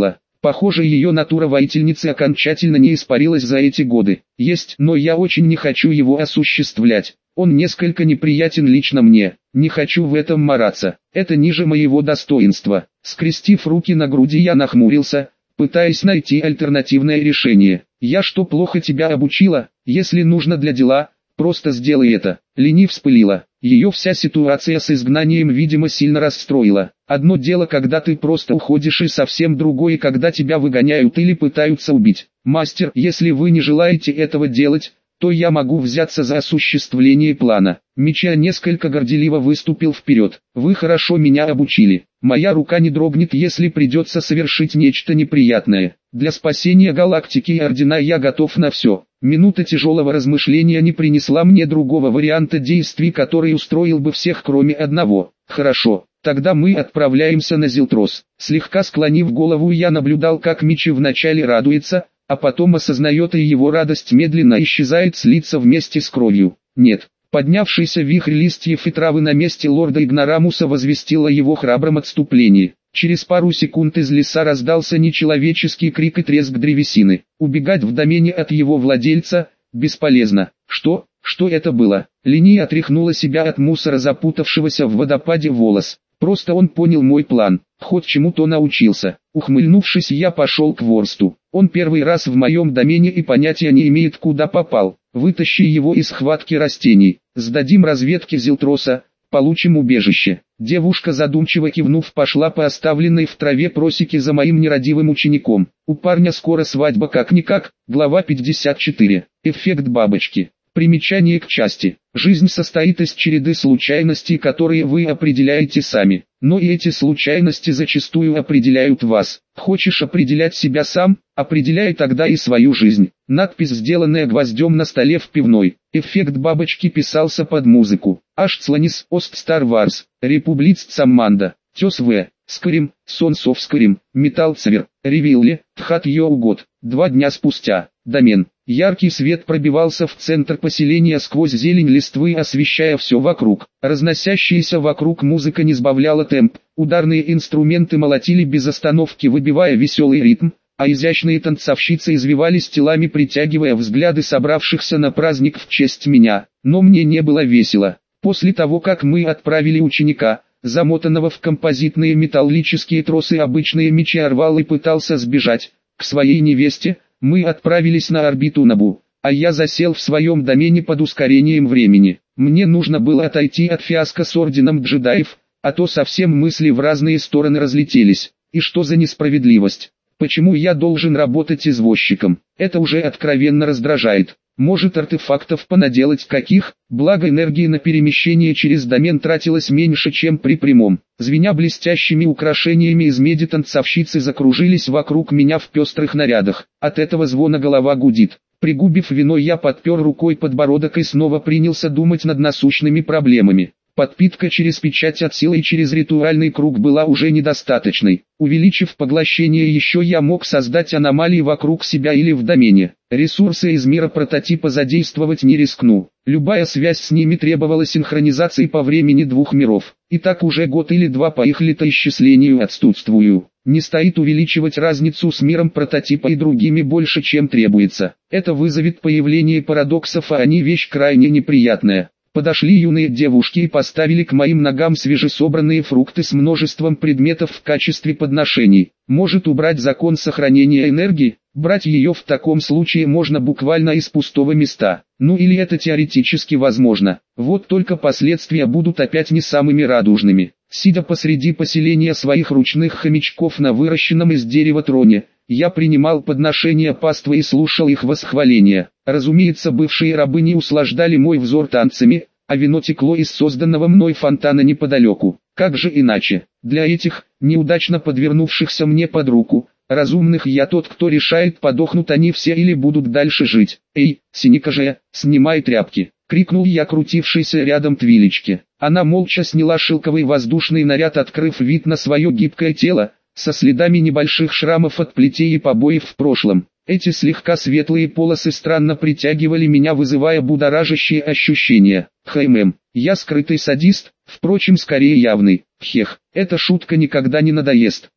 Похоже, ее натура воительницы окончательно не испарилась за эти годы. Есть, но я очень не хочу его осуществлять. Он несколько неприятен лично мне. Не хочу в этом мараться. Это ниже моего достоинства. Скрестив руки на груди, я нахмурился, пытаясь найти альтернативное решение. Я что, плохо тебя обучила? Если нужно для дела, просто сделай это. Лени вспылила. Ее вся ситуация с изгнанием, видимо, сильно расстроила. Одно дело, когда ты просто уходишь, и совсем другое, когда тебя выгоняют или пытаются убить. Мастер, если вы не желаете этого делать, то я могу взяться за осуществление плана. Мичиа несколько горделиво выступил вперед. Вы хорошо меня обучили. Моя рука не дрогнет, если придется совершить нечто неприятное. Для спасения галактики и Ордена я готов на все. Минута тяжелого размышления не принесла мне другого варианта действий, который устроил бы всех, кроме одного. Хорошо, тогда мы отправляемся на Зилтрос. Слегка склонив голову, я наблюдал, как Мичи вначале радуется, а потом осознает, и его радость медленно исчезает с лица вместе с кровью. Нет, поднявшийся вихрь листьев и травы на месте лорда Игнорамуса возвестил о его храбром отступлении. Через пару секунд из леса раздался нечеловеческий крик и треск древесины. Убегать в домене от его владельца бесполезно. Что? Что это было? Лени отряхнула себя от мусора, запутавшегося в водопаде волос. Просто он понял мой план, хоть чему-то научился. Ухмыльнувшись, я пошел к Ворсту. Он первый раз в моем домене и понятия не имеет, куда попал. Вытащи его из схватки растений. Сдадим разведке Зилтроса, получим убежище. Девушка, задумчиво кивнув, пошла по оставленной в траве просеке за моим нерадивым учеником. У парня скоро свадьба как-никак. Глава пятьдесят четыре. Эффект бабочки. Примечание к части. Жизнь состоит из череды случайностей, которые вы определяете сами. Но и эти случайности зачастую определяют вас. Хочешь определять себя сам? Определяй тогда и свою жизнь. Надпись, сделанная гвоздем на столе в пивной. Эффект бабочки писался под музыку. Ашцланис, Ост Star Wars, Републиц Самманда, Тес В. Скорим, Сонсов Скорим, Металлцвер, Ревилле, Тхат Йоугод. Два дня спустя. Домен. Яркий свет пробивался в центр поселения сквозь зелень листвы, освещая все вокруг. Разносящаяся вокруг музыка не сбавляла темп, ударные инструменты молотили без остановки, выбивая веселый ритм, а изящные танцовщицы извивались телами, притягивая взгляды собравшихся на праздник в честь меня. Но мне не было весело. После того, как мы отправили ученика, замотанного в композитные металлические тросы, обычные мечи, рвал и пытался сбежать к своей невесте, мы отправились на орбиту Набу, а я засел в своем домене под ускорением времени. Мне нужно было отойти от фиаско с Орденом Джедаев, а то совсем мысли в разные стороны разлетелись. И что за несправедливость? Почему я должен работать извозчиком? Это уже откровенно раздражает. Может, артефактов понаделать каких? Благо, энергии на перемещение через домен тратилось меньше, чем при прямом. Звеня блестящими украшениями из меди, танцовщицы закружились вокруг меня в пестрых нарядах. От этого звона голова гудит. Пригубив вино, я подпер рукой подбородок и снова принялся думать над насущными проблемами. Подпитка через печать от силы и через ритуальный круг была уже недостаточной. Увеличив поглощение еще, я мог создать аномалии вокруг себя или в домене. Ресурсы из мира прототипа задействовать не рискну. Любая связь с ними требовала синхронизации по времени двух миров. И так уже год или два по их летоисчислению отсутствую. Не стоит увеличивать разницу с миром прототипа и другими больше, чем требуется. Это вызовет появление парадоксов, а они вещь крайне неприятная. Подошли юные девушки и поставили к моим ногам свежесобранные фрукты с множеством предметов в качестве подношений. Может, убрать закон сохранения энергии? Брать ее в таком случае можно буквально из пустого места. Ну или это теоретически возможно. Вот только последствия будут опять не самыми радужными. Сидя посреди поселения своих ручных хомячков на выращенном из дерева троне, я принимал подношения паствы и слушал их восхваления. Разумеется, бывшие рабы не услаждали мой взор танцами, а вино текло из созданного мной фонтана неподалеку. Как же иначе? Для этих, неудачно подвернувшихся мне под руку, разумных, я тот, кто решает, подохнут они все или будут дальше жить. «Эй, синекожая, снимай тряпки!» — крикнул я крутившейся рядом Твилечке. Она молча сняла шелковый воздушный наряд, открыв вид на свое гибкое тело, со следами небольших шрамов от плетей и побоев в прошлом. Эти слегка светлые полосы странно притягивали меня, вызывая будоражащие ощущения. Хэм, я скрытый садист, впрочем, скорее явный. Хех, эта шутка никогда не надоест.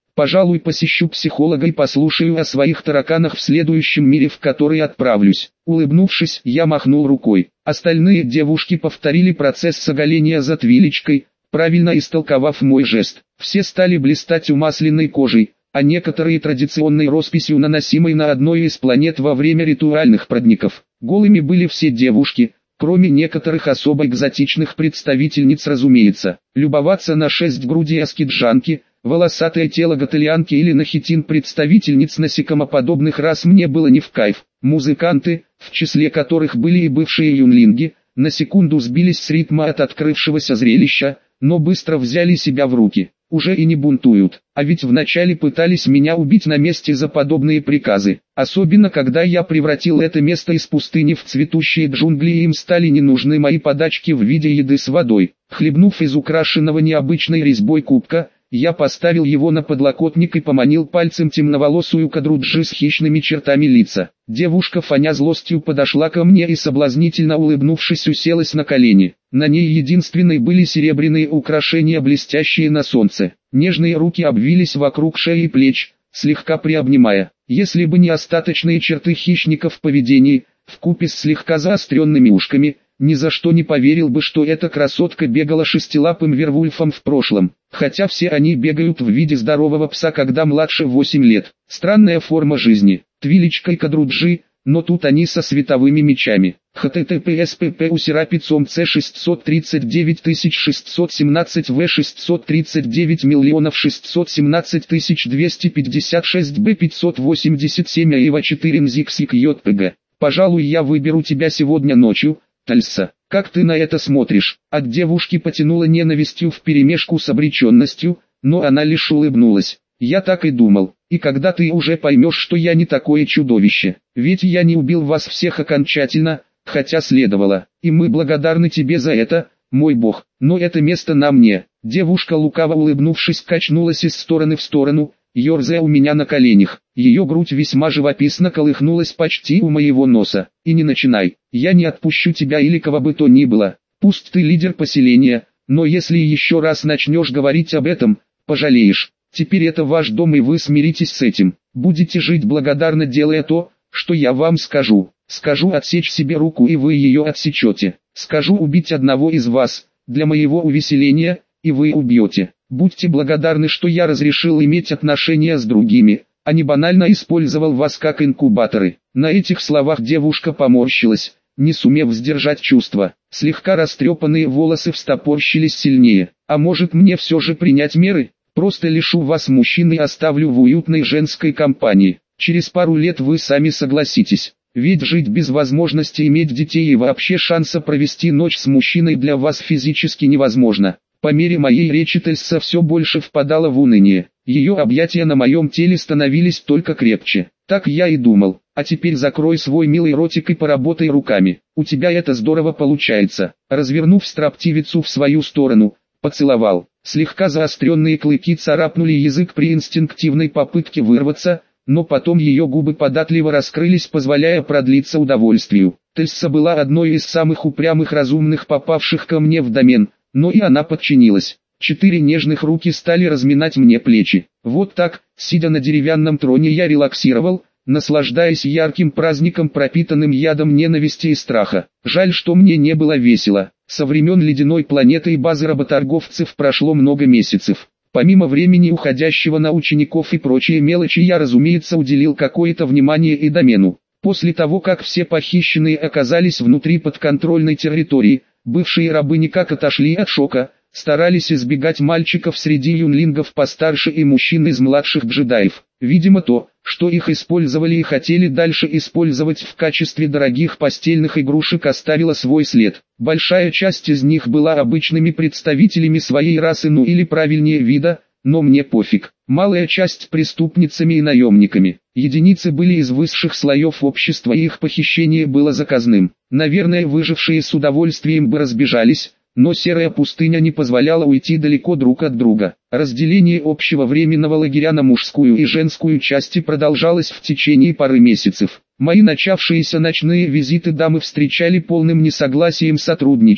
Пожалуй, посещу психолога и послушаю о своих тараканах в следующем мире, в который отправлюсь. Улыбнувшись, я махнул рукой. Остальные девушки повторили процесс с оголения за Твилечкой, правильно истолковав мой жест. Все стали блистать умасленной кожей, а некоторые традиционной росписью, наносимой на одной из планет во время ритуальных праздников. Голыми были все девушки, кроме некоторых особо экзотичных представительниц, разумеется. Любоваться на шесть грудей аскиджанки, волосатое тело готелианки или на хитин представительниц насекомоподобных рас мне было не в кайф. Музыканты, в числе которых были и бывшие юнлинги, на секунду сбились с ритма от открывшегося зрелища, но быстро взяли себя в руки. Уже и не бунтуют, а ведь вначале пытались меня убить на месте за подобные приказы. Особенно когда я превратил это место из пустыни в цветущие джунгли, и им стали не нужны мои подачки в виде еды с водой. Хлебнув из украшенного необычной резьбой кубка, я поставил его на подлокотник и поманил пальцем темноволосую Кадруджи с хищными чертами лица. Девушка, фоня злостью, подошла ко мне и, соблазнительно улыбнувшись, уселась на колени. На ней единственной были серебряные украшения, блестящие на солнце. Нежные руки обвились вокруг шеи и плеч, слегка приобнимая. Если бы не остаточные черты хищника в поведении, вкупе с слегка заостренными ушками, ни за что не поверил бы, что эта красотка бегала шестилапым вервульфом в прошлом. Хотя все они бегают в виде здорового пса, когда младше восемь лет. Странная форма жизни. Твилечка и Кадруджи, но тут они со световыми мечами. https pp усерапицом c шестьсот тридцать девять тысяч шестьсот семнадцать в шестьсот тридцать девять миллионов шестьсот семнадцать тысяч двести пятьдесят шесть б пятьсот восемьдесят семь аива четыре мзиксик йпг. Пожалуй, я выберу тебя сегодня ночью, Тальса. Как ты на это смотришь? От девушки потянуло ненавистью вперемешку с обреченностью, но она лишь улыбнулась. Я так и думал. И когда ты уже поймешь, что я не такое чудовище? Ведь я не убил вас всех окончательно, хотя следовало. И мы благодарны тебе за это, мой бог. Но это место на мне. Девушка, лукаво улыбнувшись, качнулась из стороны в сторону, ерзая у меня на коленях. Ее грудь весьма живописно колыхнулась почти у моего носа. И не начинай. Я не отпущу тебя или кого бы то ни было. Пусть ты лидер поселения, но если еще раз начнешь говорить об этом, пожалеешь. Теперь это ваш дом, и вы смиритесь с этим. Будете жить благодарно, делая то, что я вам скажу. Скажу отсечь себе руку, и вы ее отсечете. Скажу убить одного из вас, для моего увеселения, и вы убьете. Будьте благодарны, что я разрешил иметь отношения с другими, а не банально использовал вас как инкубаторы. На этих словах девушка поморщилась, не сумев сдержать чувства. Слегка растрепанные волосы встопорщились сильнее. А может, мне все же принять меры? Просто лишу вас мужчин и оставлю в уютной женской компании. Через пару лет вы сами согласитесь. Ведь жить без возможности иметь детей и вообще шанса провести ночь с мужчиной для вас физически невозможно. По мере моей речи Тельса все больше впадала в уныние. Ее объятия на моем теле становились только крепче. Так я и думал. А теперь закрой свой милый ротик и поработай руками. У тебя это здорово получается. Развернув строптивицу в свою сторону, поцеловал. Слегка заостренные клыки царапнули язык при инстинктивной попытке вырваться, но потом ее губы податливо раскрылись, позволяя продлиться удовольствию. Тельса была одной из самых упрямых разумных, попавших ко мне в домен, но и она подчинилась. Четыре нежных руки стали разминать мне плечи. Вот так, сидя на деревянном троне, я релаксировал, наслаждаясь ярким праздником, пропитанным ядом ненависти и страха. Жаль, что мне не было весело. Со времен ледяной планеты и базы работорговцев прошло много месяцев. Помимо времени, уходящего на учеников и прочие мелочи, я, разумеется, уделил какое-то внимание и домену. После того, как все похищенные оказались внутри подконтрольной территории, бывшие рабы никак отошли от шока, старались избегать мальчиков среди юнлингов постарше и мужчин из младших джедаев. Видимо, то, что их использовали и хотели дальше использовать в качестве дорогих постельных игрушек, оставило свой след. Большая часть из них была обычными представителями своей расы, ну или правильнее вида, но мне пофиг. Малая часть преступницами и наемниками. Единицы были из высших слоев общества, и их похищение было заказным. Наверное, выжившие с удовольствием бы разбежались, но серая пустыня не позволяла уйти далеко друг от друга. Разделение общего временного лагеря на мужскую и женскую части продолжалось в течение пары месяцев. Мои начавшиеся ночные визиты дамы встречали полным несогласием сотрудничать,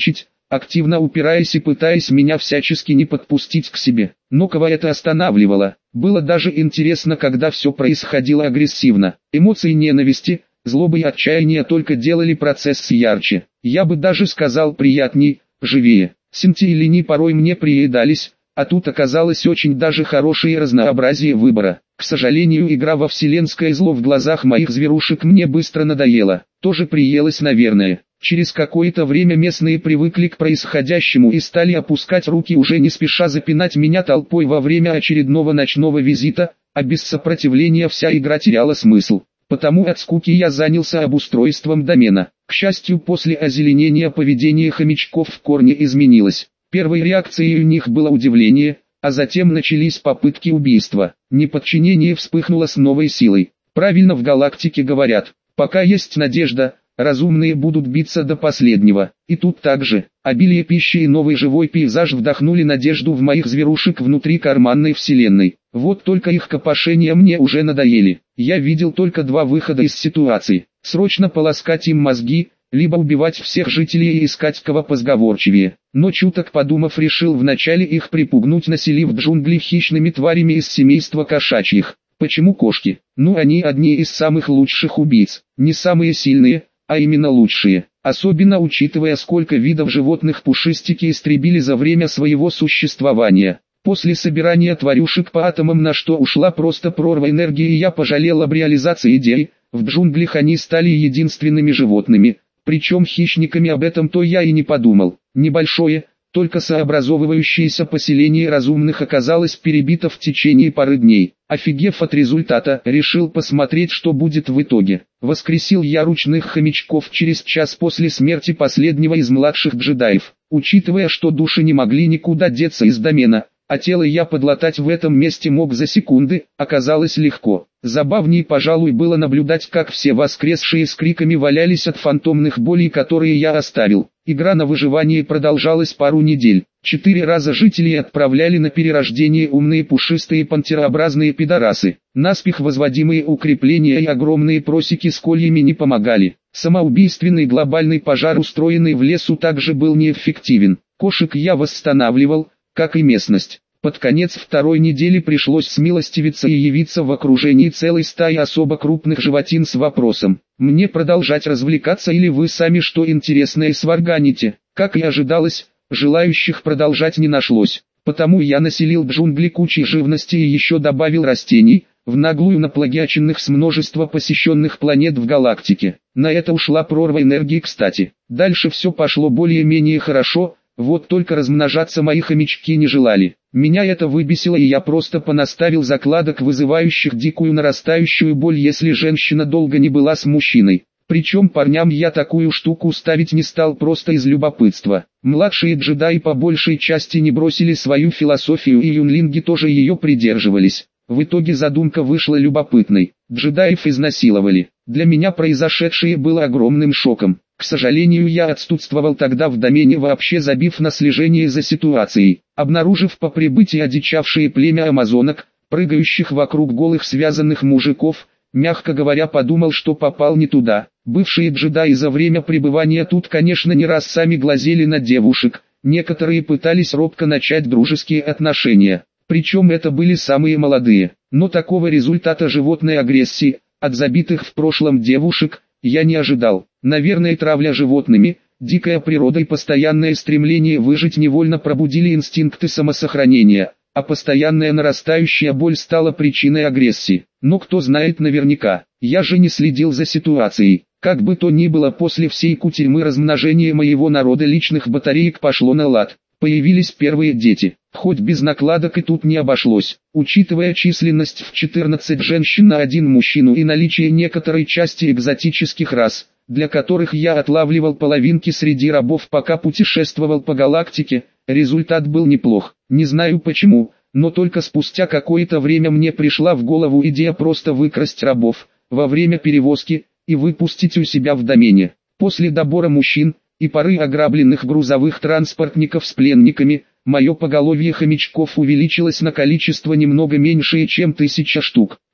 активно упираясь и пытаясь меня всячески не подпустить к себе. Но кого это останавливало? Было даже интересно, когда все происходило агрессивно. Эмоции ненависти, злобы и отчаяния только делали процесс ярче. Я бы даже сказал приятней, живее. Синти и Лини порой мне приедались, а тут оказалось очень даже хорошее разнообразие выбора. К сожалению, игра во вселенское зло в глазах моих зверушек мне быстро надоела. Тоже приелось, наверное. Через какое-то время местные привыкли к происходящему и стали опускать руки, уже не спеша запинать меня толпой во время очередного ночного визита, а без сопротивления вся игра теряла смысл. Потому от скуки я занялся обустройством домена. К счастью, после озеленения поведение хомячков в корне изменилось. Первой реакцией у них было удивление, а затем начались попытки убийства. Неподчинение вспыхнуло с новой силой. Правильно в галактике говорят: пока есть надежда, разумные будут биться до последнего. И тут также, обилие пищи и новый живой пейзаж вдохнули надежду в моих зверушек внутри карманной вселенной. Вот только их копошения мне уже надоели. Я видел только два выхода из ситуации: срочно полоскать им мозги, либо убивать всех жителей и искать кого позговорчивее. Но чуток подумав, решил вначале их припугнуть, населив джунгли хищными тварями из семейства кошачьих. Почему кошки? Ну, они одни из самых лучших убийц. Не самые сильные, а именно лучшие. Особенно учитывая, сколько видов животных пушистики истребили за время своего существования. После собирания тварюшек по атомам, на что ушла просто прорва энергии, я пожалел об реализации идеи. В джунглях они стали единственными животными, причем хищниками. Об этом-то я и не подумал. Небольшое, только сообразовывающееся поселение разумных оказалось перебито в течение пары дней. Офигев от результата, решил посмотреть, что будет в итоге. Воскресил я ручных хомячков через час после смерти последнего из младших джедаев. Учитывая, что души не могли никуда деться из домена, а тело я подлатать в этом месте мог за секунды, оказалось легко. Забавнее, пожалуй, было наблюдать, как все воскресшие с криками валялись от фантомных болей, которые я оставил. Игра на выживание продолжалась пару недель. Четыре раза жителей отправляли на перерождение умные пушистые пантерообразные пидорасы. Наспех возводимые укрепления и огромные просеки с кольями не помогали. Самоубийственный глобальный пожар, устроенный в лесу, также был неэффективен. Кошек я восстанавливал, как и местность. Под конец второй недели пришлось смилостивиться и явиться в окружении целой стаи особо крупных животин с вопросом: мне продолжать развлекаться или вы сами что интересное сварганите? Как и ожидалось, желающих продолжать не нашлось. Потому я населил джунгли кучей живности и еще добавил растений, в наглую наплагиаченных с множества посещенных планет в галактике. На это ушла прорва энергии, кстати. Дальше все пошло более-менее хорошо. Вот только размножаться мои хомячки не желали. Меня это выбесило, и я просто понаставил закладок, вызывающих дикую нарастающую боль, если женщина долго не была с мужчиной. Причем парням я такую штуку ставить не стал просто из любопытства. Младшие джедаи по большей части не бросили свою философию, и юнлинги тоже ее придерживались. В итоге задумка вышла любопытной. Джедаев изнасиловали. Для меня произошедшее было огромным шоком. К сожалению, я отсутствовал тогда в домене, вообще забив на слежение за ситуацией. Обнаружив по прибытии одичавшее племя амазонок, прыгающих вокруг голых связанных мужиков, мягко говоря, подумал, что попал не туда. Бывшие джедаи за время пребывания тут, конечно, не раз сами глазели на девушек, некоторые пытались робко начать дружеские отношения. Причем это были самые молодые. Но такого результата животной агрессии, от забитых в прошлом девушек, я не ожидал. Наверное, травля животными, дикая природа и постоянное стремление выжить невольно пробудили инстинкты самосохранения, а постоянная нарастающая боль стала причиной агрессии. Но кто знает наверняка, я же не следил за ситуацией. Как бы то ни было, после всей кутерьмы размножения моего народа личных батареек пошло на лад. Появились первые дети. Хоть без накладок и тут не обошлось. Учитывая численность в четырнадцать женщин на один мужчину и наличие некоторой части экзотических рас, для которых я отлавливал половинки среди рабов, пока путешествовал по галактике, результат был неплох. Не знаю почему, но только спустя какое-то время мне пришла в голову идея просто выкрасть рабов во время перевозки и выпустить у себя в домене. После добора мужчин и пары ограбленных грузовых транспортников с пленниками, мое поголовье хомячков увеличилось на количество немного меньшее, чем тысяча штук.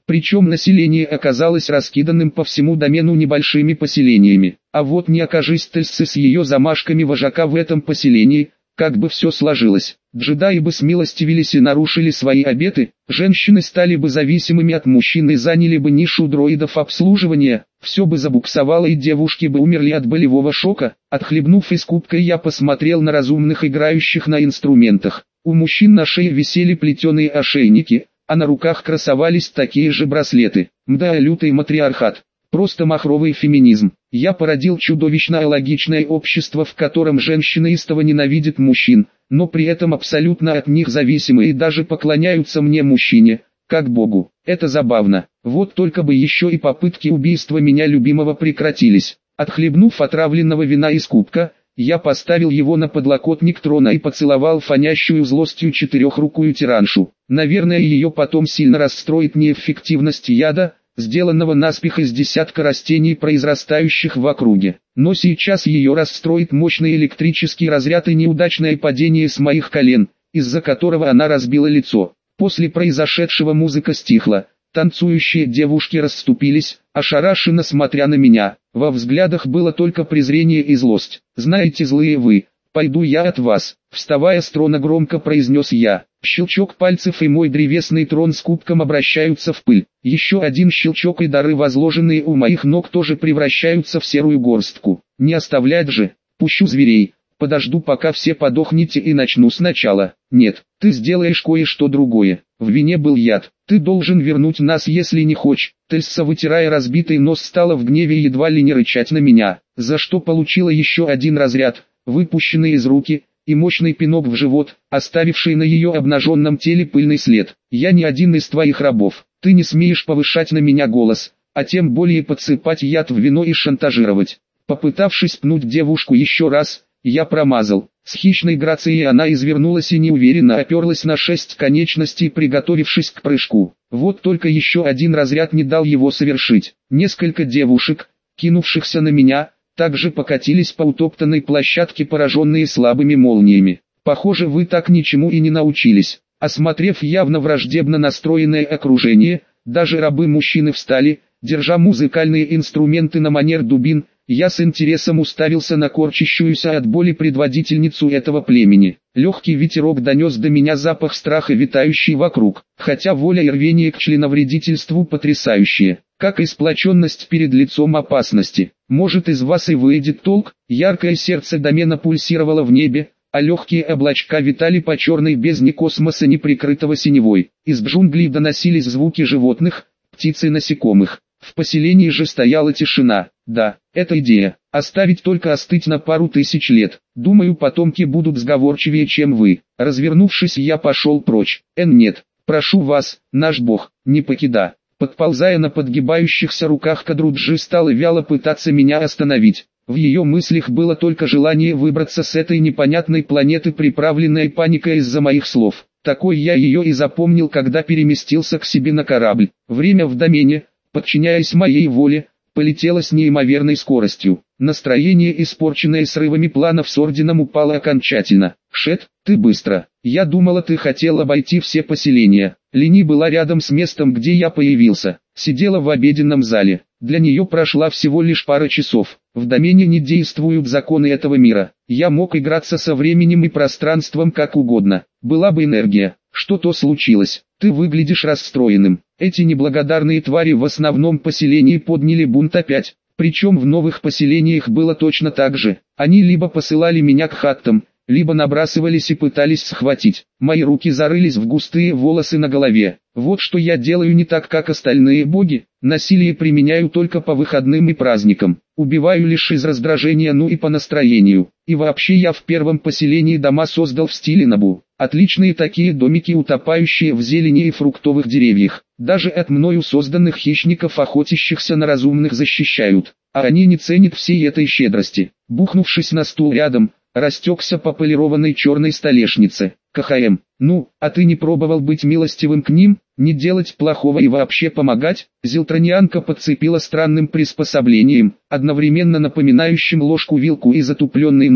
Причем население оказалось раскиданным по всему домену небольшими поселениями. А вот не окажись Тельсы с ее замашками вожака в этом поселении, как бы все сложилось. Джедаи бы смилостивились и нарушили свои обеты, женщины стали бы зависимыми от мужчин и заняли бы нишу дроидов обслуживания, все бы забуксовало и девушки бы умерли от болевого шока. Отхлебнув из кубка, я посмотрел на разумных играющих на инструментах. У мужчин на шее висели плетеные ошейники, а на руках красовались такие же браслеты. Мда, лютый матриархат. Просто махровый феминизм. Я породил чудовищно логичное общество, в котором женщины истово ненавидят мужчин, но при этом абсолютно от них зависимы и даже поклоняются мне, мужчине, как богу. Это забавно. Вот только бы еще и попытки убийства меня любимого прекратились. Отхлебнув отравленного вина из кубка, я поставил его на подлокотник трона и поцеловал фонящую злостью четырехрукую тираншу. Наверное, ее потом сильно расстроит неэффективность яда, сделанного наспех из десятка растений, произрастающих в округе. Но сейчас ее расстроит мощный электрический разряд и неудачное падение с моих колен, из-за которого она разбила лицо. После произошедшего музыка стихла, танцующие девушки расступились, ошарашенно смотря на меня. Во взглядах было только презрение и злость. «Знаете, злые вы, пойду я от вас», — вставая с трона громко произнес я. Щелчок пальцев, и мой древесный трон с кубком обращаются в пыль. Еще один щелчок, и дары, возложенные у моих ног, тоже превращаются в серую горстку. Не оставлять же, пущу зверей, подожду, пока все подохнете, и начну сначала. Нет, ты сделаешь кое-что другое. В вине был яд. Ты должен вернуть нас, если не хочешь. Тельса, вытирая разбитый нос, стала в гневе едва ли не рычать на меня, за что получила еще один разряд, выпущенный из руки, и мощный пинок в живот, оставивший на ее обнаженном теле пыльный след. «Я не один из твоих рабов. Ты не смеешь повышать на меня голос, а тем более подсыпать яд в вино и шантажировать». Попытавшись пнуть девушку еще раз, я промазал. С хищной грацией она извернулась и неуверенно оперлась на шесть конечностей, приготовившись к прыжку. Вот только еще один разряд не дал его совершить. Несколько девушек, кинувшихся на меня, также покатились по утоптанной площадке, пораженные слабыми молниями. «Похоже, вы так ничему и не научились». Осмотрев явно враждебно настроенное окружение, даже рабы-мужчины встали, держа музыкальные инструменты на манер дубин. Я с интересом уставился на корчащуюся от боли предводительницу этого племени. Легкий ветерок донес до меня запах страха, витающий вокруг, хотя воля и рвение к членовредительству потрясающие, как и сплоченность перед лицом опасности. Может, из вас и выйдет толк? Яркое сердце домена пульсировало в небе, а легкие облачка витали по черной бездне космоса, неприкрытого синевой. Из джунглей доносились звуки животных, птиц и насекомых. В поселении же стояла тишина. Да, это идея. Оставить только остыть на пару тысяч лет. Думаю, потомки будут сговорчивее, чем вы. Развернувшись, я пошел прочь. Эн, нет, прошу вас, наш бог, не покида. Подползая на подгибающихся руках к Адруджи, стала вяло пытаться меня остановить. В ее мыслях было только желание выбраться с этой непонятной планеты, приправленной паникой из-за моих слов. Такой я ее и запомнил, когда переместился к себе на корабль. Время в домене, подчиняясь моей воле, полетело с неимоверной скоростью. Настроение, испорченное срывами планов с орденом, упало окончательно. «Шет, ты быстро. Я думала, ты хотел обойти все поселения». Лини была рядом с местом, где я появился. Сидела в обеденном зале. Для нее прошла всего лишь пара часов. В домене не действуют законы этого мира. Я мог играться со временем и пространством как угодно. Была бы энергия. Что-то случилось. Ты выглядишь расстроенным. Эти неблагодарные твари в основном поселении подняли бунт опять. Причем в новых поселениях было точно так же. Они либо посылали меня к хаттам, либо набрасывались и пытались схватить. Мои руки зарылись в густые волосы на голове. Вот что я делаю не так, как остальные боги. Насилие применяю только по выходным и праздникам. Убиваю лишь из раздражения, ну и по настроению. И вообще, я в первом поселении дома создал в стиле Набу. Отличные такие домики, утопающие в зелени и фруктовых деревьях. Даже от мною созданных хищников, охотящихся на разумных, защищают. А они не ценят всей этой щедрости. Бухнувшись на стул рядом, растекся по полированной черной столешнице. КХМ, ну, а ты не пробовал быть милостивым к ним, не делать плохого и вообще помогать? Зилтронианка подцепила странным приспособлением, одновременно напоминающим ложку-вилку и затупленный нож,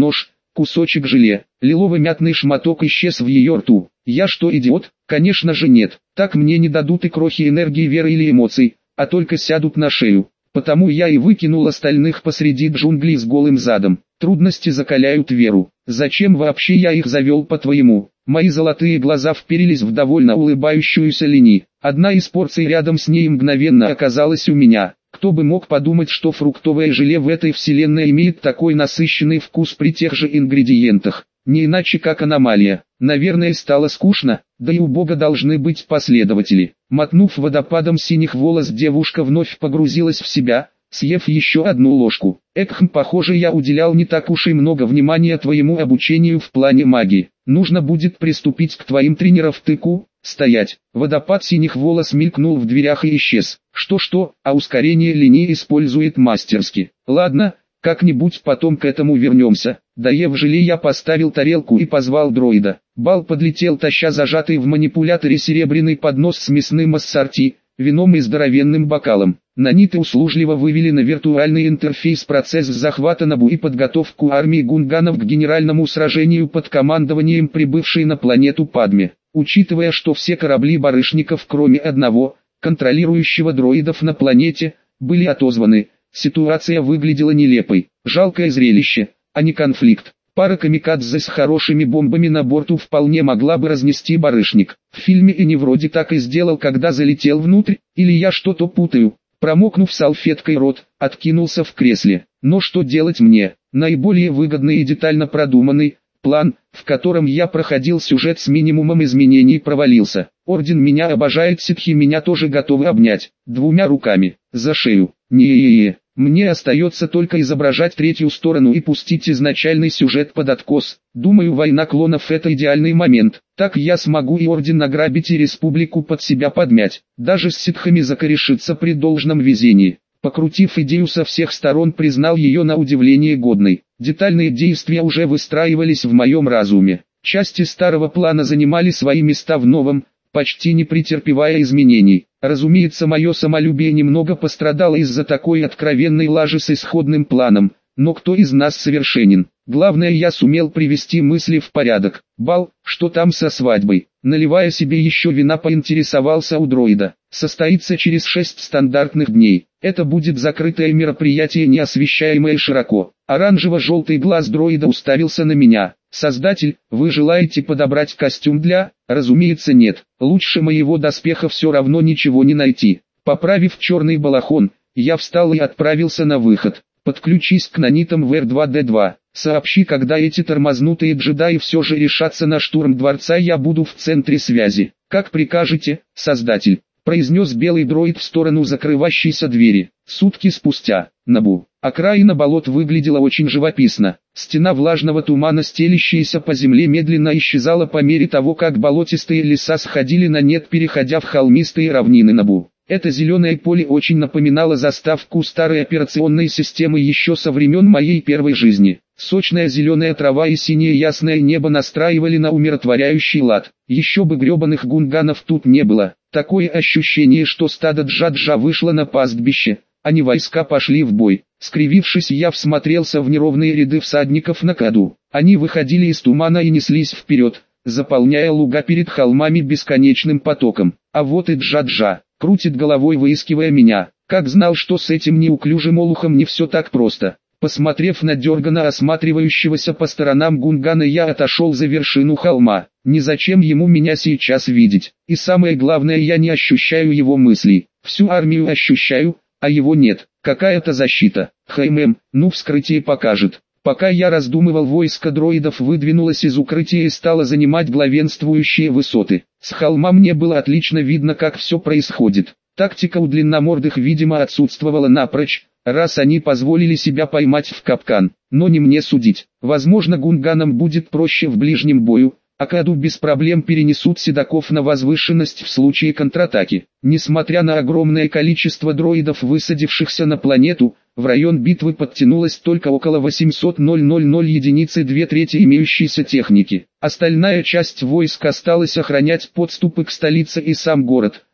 кусочек желе, лилово-мятный шматок исчез в ее рту. Я что, идиот? Конечно же нет. Так мне не дадут и крохи энергии, веры или эмоций, а только сядут на шею. Потому я и выкинул остальных посреди джунглей с голым задом. Трудности закаляют веру. Зачем вообще я их завел, по-твоему? Мои золотые глаза вперились в довольно улыбающуюся Лени. Одна из порций рядом с ней мгновенно оказалась у меня. Кто бы мог подумать, что фруктовое желе в этой вселенной имеет такой насыщенный вкус при тех же ингредиентах. Не иначе как аномалия. Наверное, стало скучно, да и у Бога должны быть последователи. Мотнув водопадом синих волос, девушка вновь погрузилась в себя, съев еще одну ложку. Экхм, похоже, я уделял не так уж и много внимания твоему обучению в плане магии. Нужно будет приступить к твоим тренерам в тыку. Стоять. Водопад синих волос мелькнул в дверях и исчез. Что-что, а ускорение линии использует мастерски. Ладно, как-нибудь потом к этому вернемся. Доев желе, я поставил тарелку и позвал дроида. Бал подлетел, таща зажатый в манипуляторе серебряный поднос с мясным ассорти, вином и здоровенным бокалом. Наниты услужливо вывели на виртуальный интерфейс процесс захвата Набу и подготовку армии гунганов к генеральному сражению под командованием прибывшей на планету Падме. Учитывая, что все корабли барышников, кроме одного, контролирующего дроидов на планете, были отозваны, ситуация выглядела нелепой. Жалкое зрелище, а не конфликт. Пара камикадзе с хорошими бомбами на борту вполне могла бы разнести барышник. В фильме и не вроде так и сделал, когда залетел внутрь, или я что-то путаю. Промокнув салфеткой рот, откинулся в кресле. Но что делать мне? Наиболее выгодный и детально продуманный план, в котором я проходил сюжет с минимумом изменений, провалился. Орден меня обожает, ситхи меня тоже готовы обнять. Двумя руками, за шею. Не-е-е. Мне остается только изображать третью сторону и пустить изначальный сюжет под откос. Думаю, война клонов — это идеальный момент. Так я смогу и орден награбить, и республику под себя подмять. Даже с ситхами закорешиться при должном везении. Покрутив идею со всех сторон, признал ее на удивление годной. Детальные действия уже выстраивались в моем разуме. Части старого плана занимали свои места в новом, почти не претерпевая изменений. Разумеется, мое самолюбие немного пострадало из-за такой откровенной лажи с исходным планом, но кто из нас совершенен? Главное, я сумел привести мысли в порядок. Бал, что там со свадьбой? Наливая себе еще вина, поинтересовался у дроида. Состоится через шесть стандартных дней. Это будет закрытое мероприятие, не освещаемое широко. Оранжево-желтый глаз дроида уставился на меня. Создатель, вы желаете подобрать костюм для? Разумеется, нет. Лучше моего доспеха все равно ничего не найти. Поправив черный балахон, я встал и отправился на выход. Подключись к нанитам в эр два дэ два. Сообщи, когда эти тормознутые джедаи все же решатся на штурм дворца, я буду в центре связи. Как прикажете, создатель, произнес белый дроид в сторону закрывающейся двери. Сутки спустя, Набу. Окраина болот выглядела очень живописно. Стена влажного тумана, стелящаяся по земле, медленно исчезала по мере того, как болотистые леса сходили на нет, переходя в холмистые равнины Набу. Это зеленое поле очень напоминало заставку старой операционной системы еще со времен моей первой жизни. Сочная зеленая трава и синее ясное небо настраивали на умиротворяющий лад. Еще бы гребаных гунганов тут не было. Такое ощущение, что стадо Джаджа вышло на пастбище, а не войска пошли в бой. Скривившись, я всмотрелся в неровные ряды всадников на коду. Они выходили из тумана и неслись вперед, заполняя луга перед холмами бесконечным потоком. А вот и Джаджа. Крутит головой, выискивая меня. Как знал, что с этим неуклюжим олухом не все так просто. Посмотрев на дерганно осматривающегося по сторонам гунгана, я отошел за вершину холма. Незачем ему меня сейчас видеть. И самое главное, я не ощущаю его мыслей. Всю армию ощущаю, а его нет. Какая-то защита. Хэймэм, ну вскрытие покажет. Пока я раздумывал, войско дроидов выдвинулось из укрытия и стало занимать главенствующие высоты. С холма мне было отлично видно, как все происходит. Тактика у длинномордых, видимо, отсутствовала напрочь, раз они позволили себя поймать в капкан. Но не мне судить. Возможно, гунганам будет проще в ближнем бою, а Каду без проблем перенесут седаков на возвышенность в случае контратаки. Несмотря на огромное количество дроидов, высадившихся на планету, в район битвы подтянулось только около восемьсот единицы, две трети имеющейся техники. Остальная часть войск осталась охранять подступы к столице и сам город,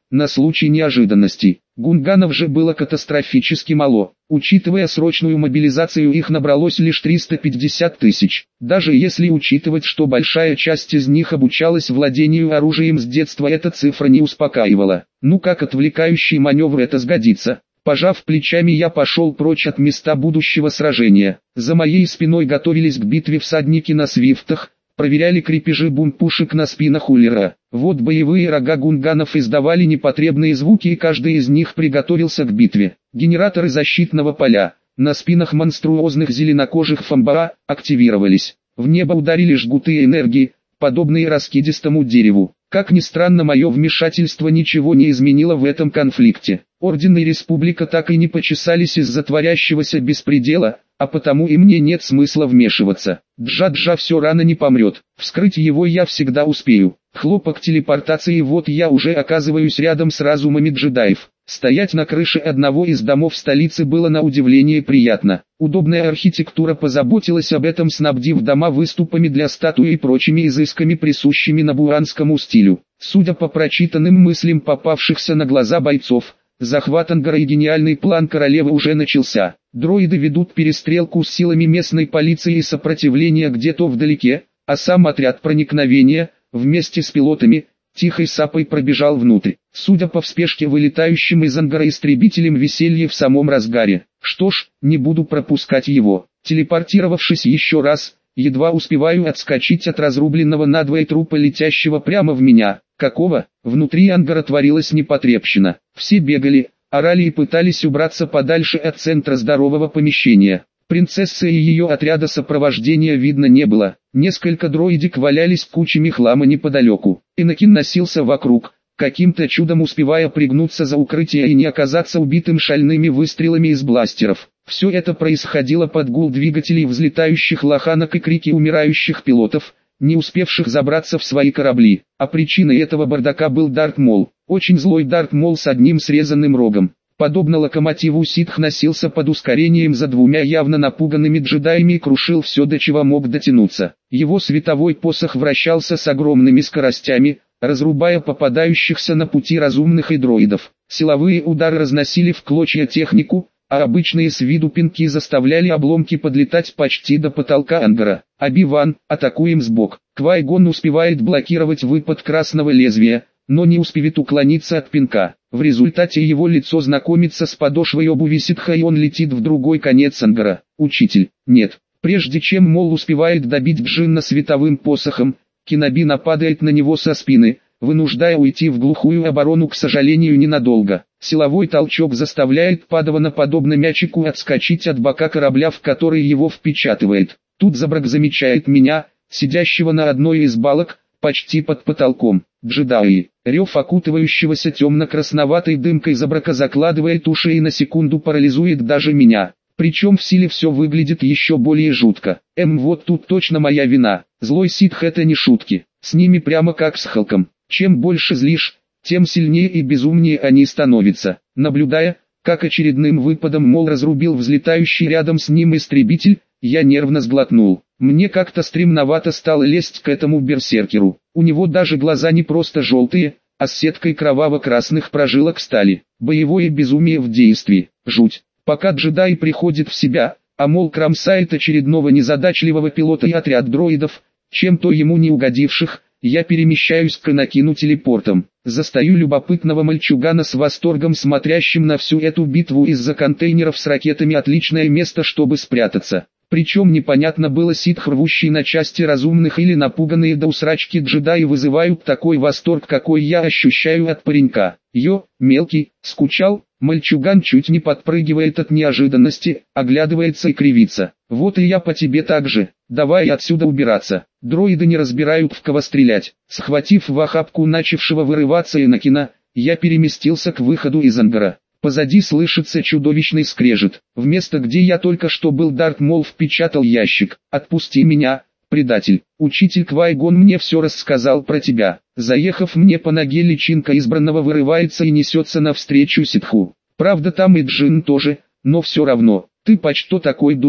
на случай неожиданностей. Гунганов же было катастрофически мало. Учитывая срочную мобилизацию, их набралось лишь триста пятьдесят тысяч. Даже если учитывать, что большая часть из них обучалась владению оружием с детства, эта цифра не успокаивала. Ну как отвлекающий маневр это сгодится? Пожав плечами, я пошел прочь от места будущего сражения. За моей спиной готовились к битве всадники на свифтах, проверяли крепежи бумпушек на спинах уллера. Вот боевые рога гунганов издавали непотребные звуки, и каждый из них приготовился к битве. Генераторы защитного поля на спинах монструозных зеленокожих фамбаа активировались. В небо ударили жгуты энергии, подобные раскидистому дереву. Как ни странно, мое вмешательство ничего не изменило в этом конфликте. Орден и Республика так и не почесались из-за творящегося беспредела, а потому и мне нет смысла вмешиваться. Джа-Джа все рано не помрет, вскрыть его я всегда успею. Хлопок телепортации, вот я уже оказываюсь рядом с разумами джедаев. Стоять на крыше одного из домов столицы было на удивление приятно. Удобная архитектура позаботилась об этом, снабдив дома выступами для статуи и прочими изысками, присущими набуранскому стилю. Судя по прочитанным мыслям попавшихся на глаза бойцов, захват ангара и гениальный план королевы уже начался. Дроиды ведут перестрелку с силами местной полиции и сопротивления где-то вдалеке, а сам отряд проникновения, вместе с пилотами, тихой сапой пробежал внутрь. Судя по вспешке вылетающим из ангара истребителям, веселье в самом разгаре. Что ж, не буду пропускать его. Телепортировавшись еще раз, едва успеваю отскочить от разрубленного надвое трупа, летящего прямо в меня. Какого? Внутри ангара творилась непотребщина. Все бегали, орали и пытались убраться подальше от центра здорового помещения. Принцессы и ее отряда сопровождения видно не было. Несколько дроидик валялись кучами хлама неподалеку. Энакин носился вокруг, каким-то чудом успевая пригнуться за укрытие и не оказаться убитым шальными выстрелами из бластеров. Все это происходило под гул двигателей взлетающих лоханок и крики умирающих пилотов, не успевших забраться в свои корабли. А причиной этого бардака был Дарт Мол. Очень злой Дарт Мол с одним срезанным рогом. Подобно локомотиву ситх носился под ускорением за двумя явно напуганными джедаями и крушил все, до чего мог дотянуться. Его световой посох вращался с огромными скоростями, разрубая попадающихся на пути разумных и дроидов. Силовые удары разносили в клочья технику, а обычные с виду пинки заставляли обломки подлетать почти до потолка ангара. Оби-Ван, атакуем сбок. Квай-Гон успевает блокировать выпад красного лезвия, но не успевает уклониться от пинка. В результате его лицо знакомится с подошвой обуви ситха, и он летит в другой конец ангара. Учитель, нет. Прежде чем Мол успевает добить Джинна световым посохом, Кеноби нападает на него со спины, вынуждая уйти в глухую оборону, к сожалению, ненадолго. Силовой толчок заставляет Падавана, подобно мячику, отскочить от бока корабля, в который его впечатывает. Тут Забрак замечает меня, сидящего на одной из балок, почти под потолком. Джедаи. Рев окутывающегося темно-красноватой дымкой Забрака закладывает уши и на секунду парализует даже меня. Причем в силе все выглядит еще более жутко. Эм, вот тут точно моя вина. Злой ситх — это не шутки. С ними прямо как с Халком. Чем больше злишь, тем сильнее и безумнее они становятся. Наблюдая, как очередным выпадом Мол разрубил взлетающий рядом с ним истребитель, я нервно сглотнул. Мне как-то стремновато стало лезть к этому берсеркеру. У него даже глаза не просто желтые, а с сеткой кроваво-красных прожилок стали. Боевое безумие в действии. Жуть. Пока джедай приходит в себя, а Мол кромсает очередного незадачливого пилота и отряд дроидов, чем-то ему не угодивших, я перемещаюсь к Энакину телепортом. Застаю любопытного мальчугана с восторгом смотрящим на всю эту битву из-за контейнеров с ракетами. Отличное место, чтобы спрятаться. Причем непонятно было, ситх, рвущий на части разумных, или напуганные до усрачки джедаи вызывают такой восторг, какой я ощущаю от паренька. Йо, мелкий, скучал? Мальчуган чуть не подпрыгивает от неожиданности, оглядывается и кривится. Вот и я по тебе так же. Давай отсюда убираться. Дроиды не разбирают, в кого стрелять. Схватив в охапку начавшего вырываться Энакина, я переместился к выходу из ангара. Позади слышится чудовищный скрежет. В место, где я только что был, Дарт Мол впечатал ящик. «Отпусти меня, предатель. Учитель Квай-Гон мне все рассказал про тебя». Заехав мне по ноге, личинка избранного вырывается и несется навстречу ситху. Правда, там и Джин тоже, но все равно. «Ты почто такой дурной?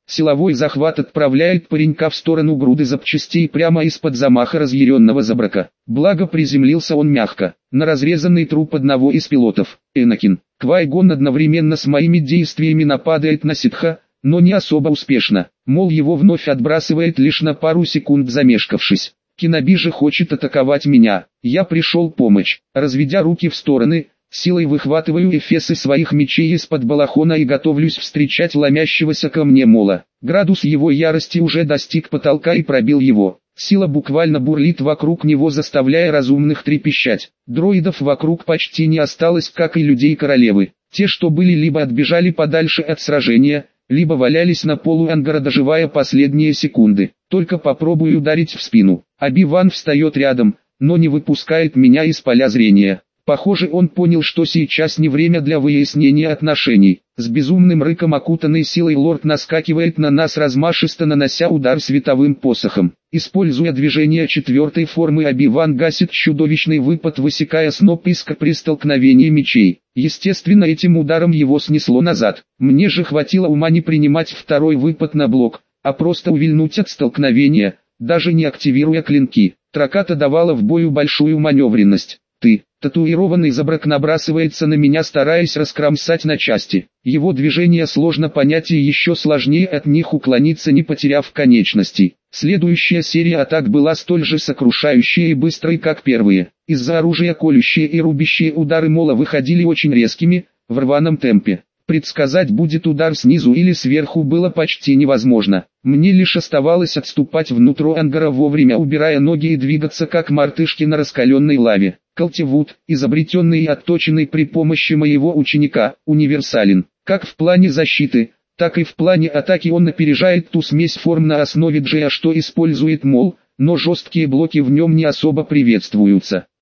Силовой захват отправляет паренька в сторону груды запчастей прямо из-под замаха разъяренного зобрака. Благо приземлился он мягко, на разрезанный труп одного из пилотов. Энакин. Квай-Гон одновременно с моими действиями нападает на ситха, но не особо успешно. Мол, его вновь отбрасывает лишь на пару секунд замешкавшись. Киноби же хочет атаковать меня. Я пришел помочь. Разведя руки в стороны, силой выхватываю эфесы своих мечей из-под балахона и готовлюсь встречать ломящегося ко мне мола. Градус его ярости уже достиг потолка и пробил его. Сила буквально бурлит вокруг него, заставляя разумных трепещать. Дроидов вокруг почти не осталось, как и людей королевы. Те, что были, либо отбежали подальше от сражения, либо валялись на полу ангара, доживая последние секунды. Только попробую ударить в спину. Оби-Ван встает рядом, но не выпускает меня из поля зрения. Похоже, он понял, что сейчас не время для выяснения отношений. С безумным рыком, окутанный силой, лорд наскакивает на нас, размашисто нанося удар световым посохом. Используя движение четвертой формы, Оби-Ван гасит чудовищный выпад, высекая сноп искр при столкновении мечей. Естественно, этим ударом его снесло назад. Мне же хватило ума не принимать второй выпад на блок, а просто увильнуть от столкновения, даже не активируя клинки. Траката давала в бою большую маневренность. Ты, татуированный зобрак, набрасывается на меня, стараясь раскромсать на части. Его движения сложно понять, и еще сложнее от них уклониться, не потеряв конечностей. Следующая серия атак была столь же сокрушающей и быстрой, как первые. Из-за оружия колющие и рубящие удары мола выходили очень резкими, в рваном темпе. Предсказать, будет удар снизу или сверху, было почти невозможно. Мне лишь оставалось отступать внутрь ангара, вовремя убирая ноги и двигаться как мартышки на раскаленной лаве. Калтивуд, изобретенный и отточенный при помощи моего ученика, универсален. Как в плане защиты, так и в плане атаки он опережает ту смесь форм на основе джея, что использует мол, но жесткие блоки в нем не особо приветствуются.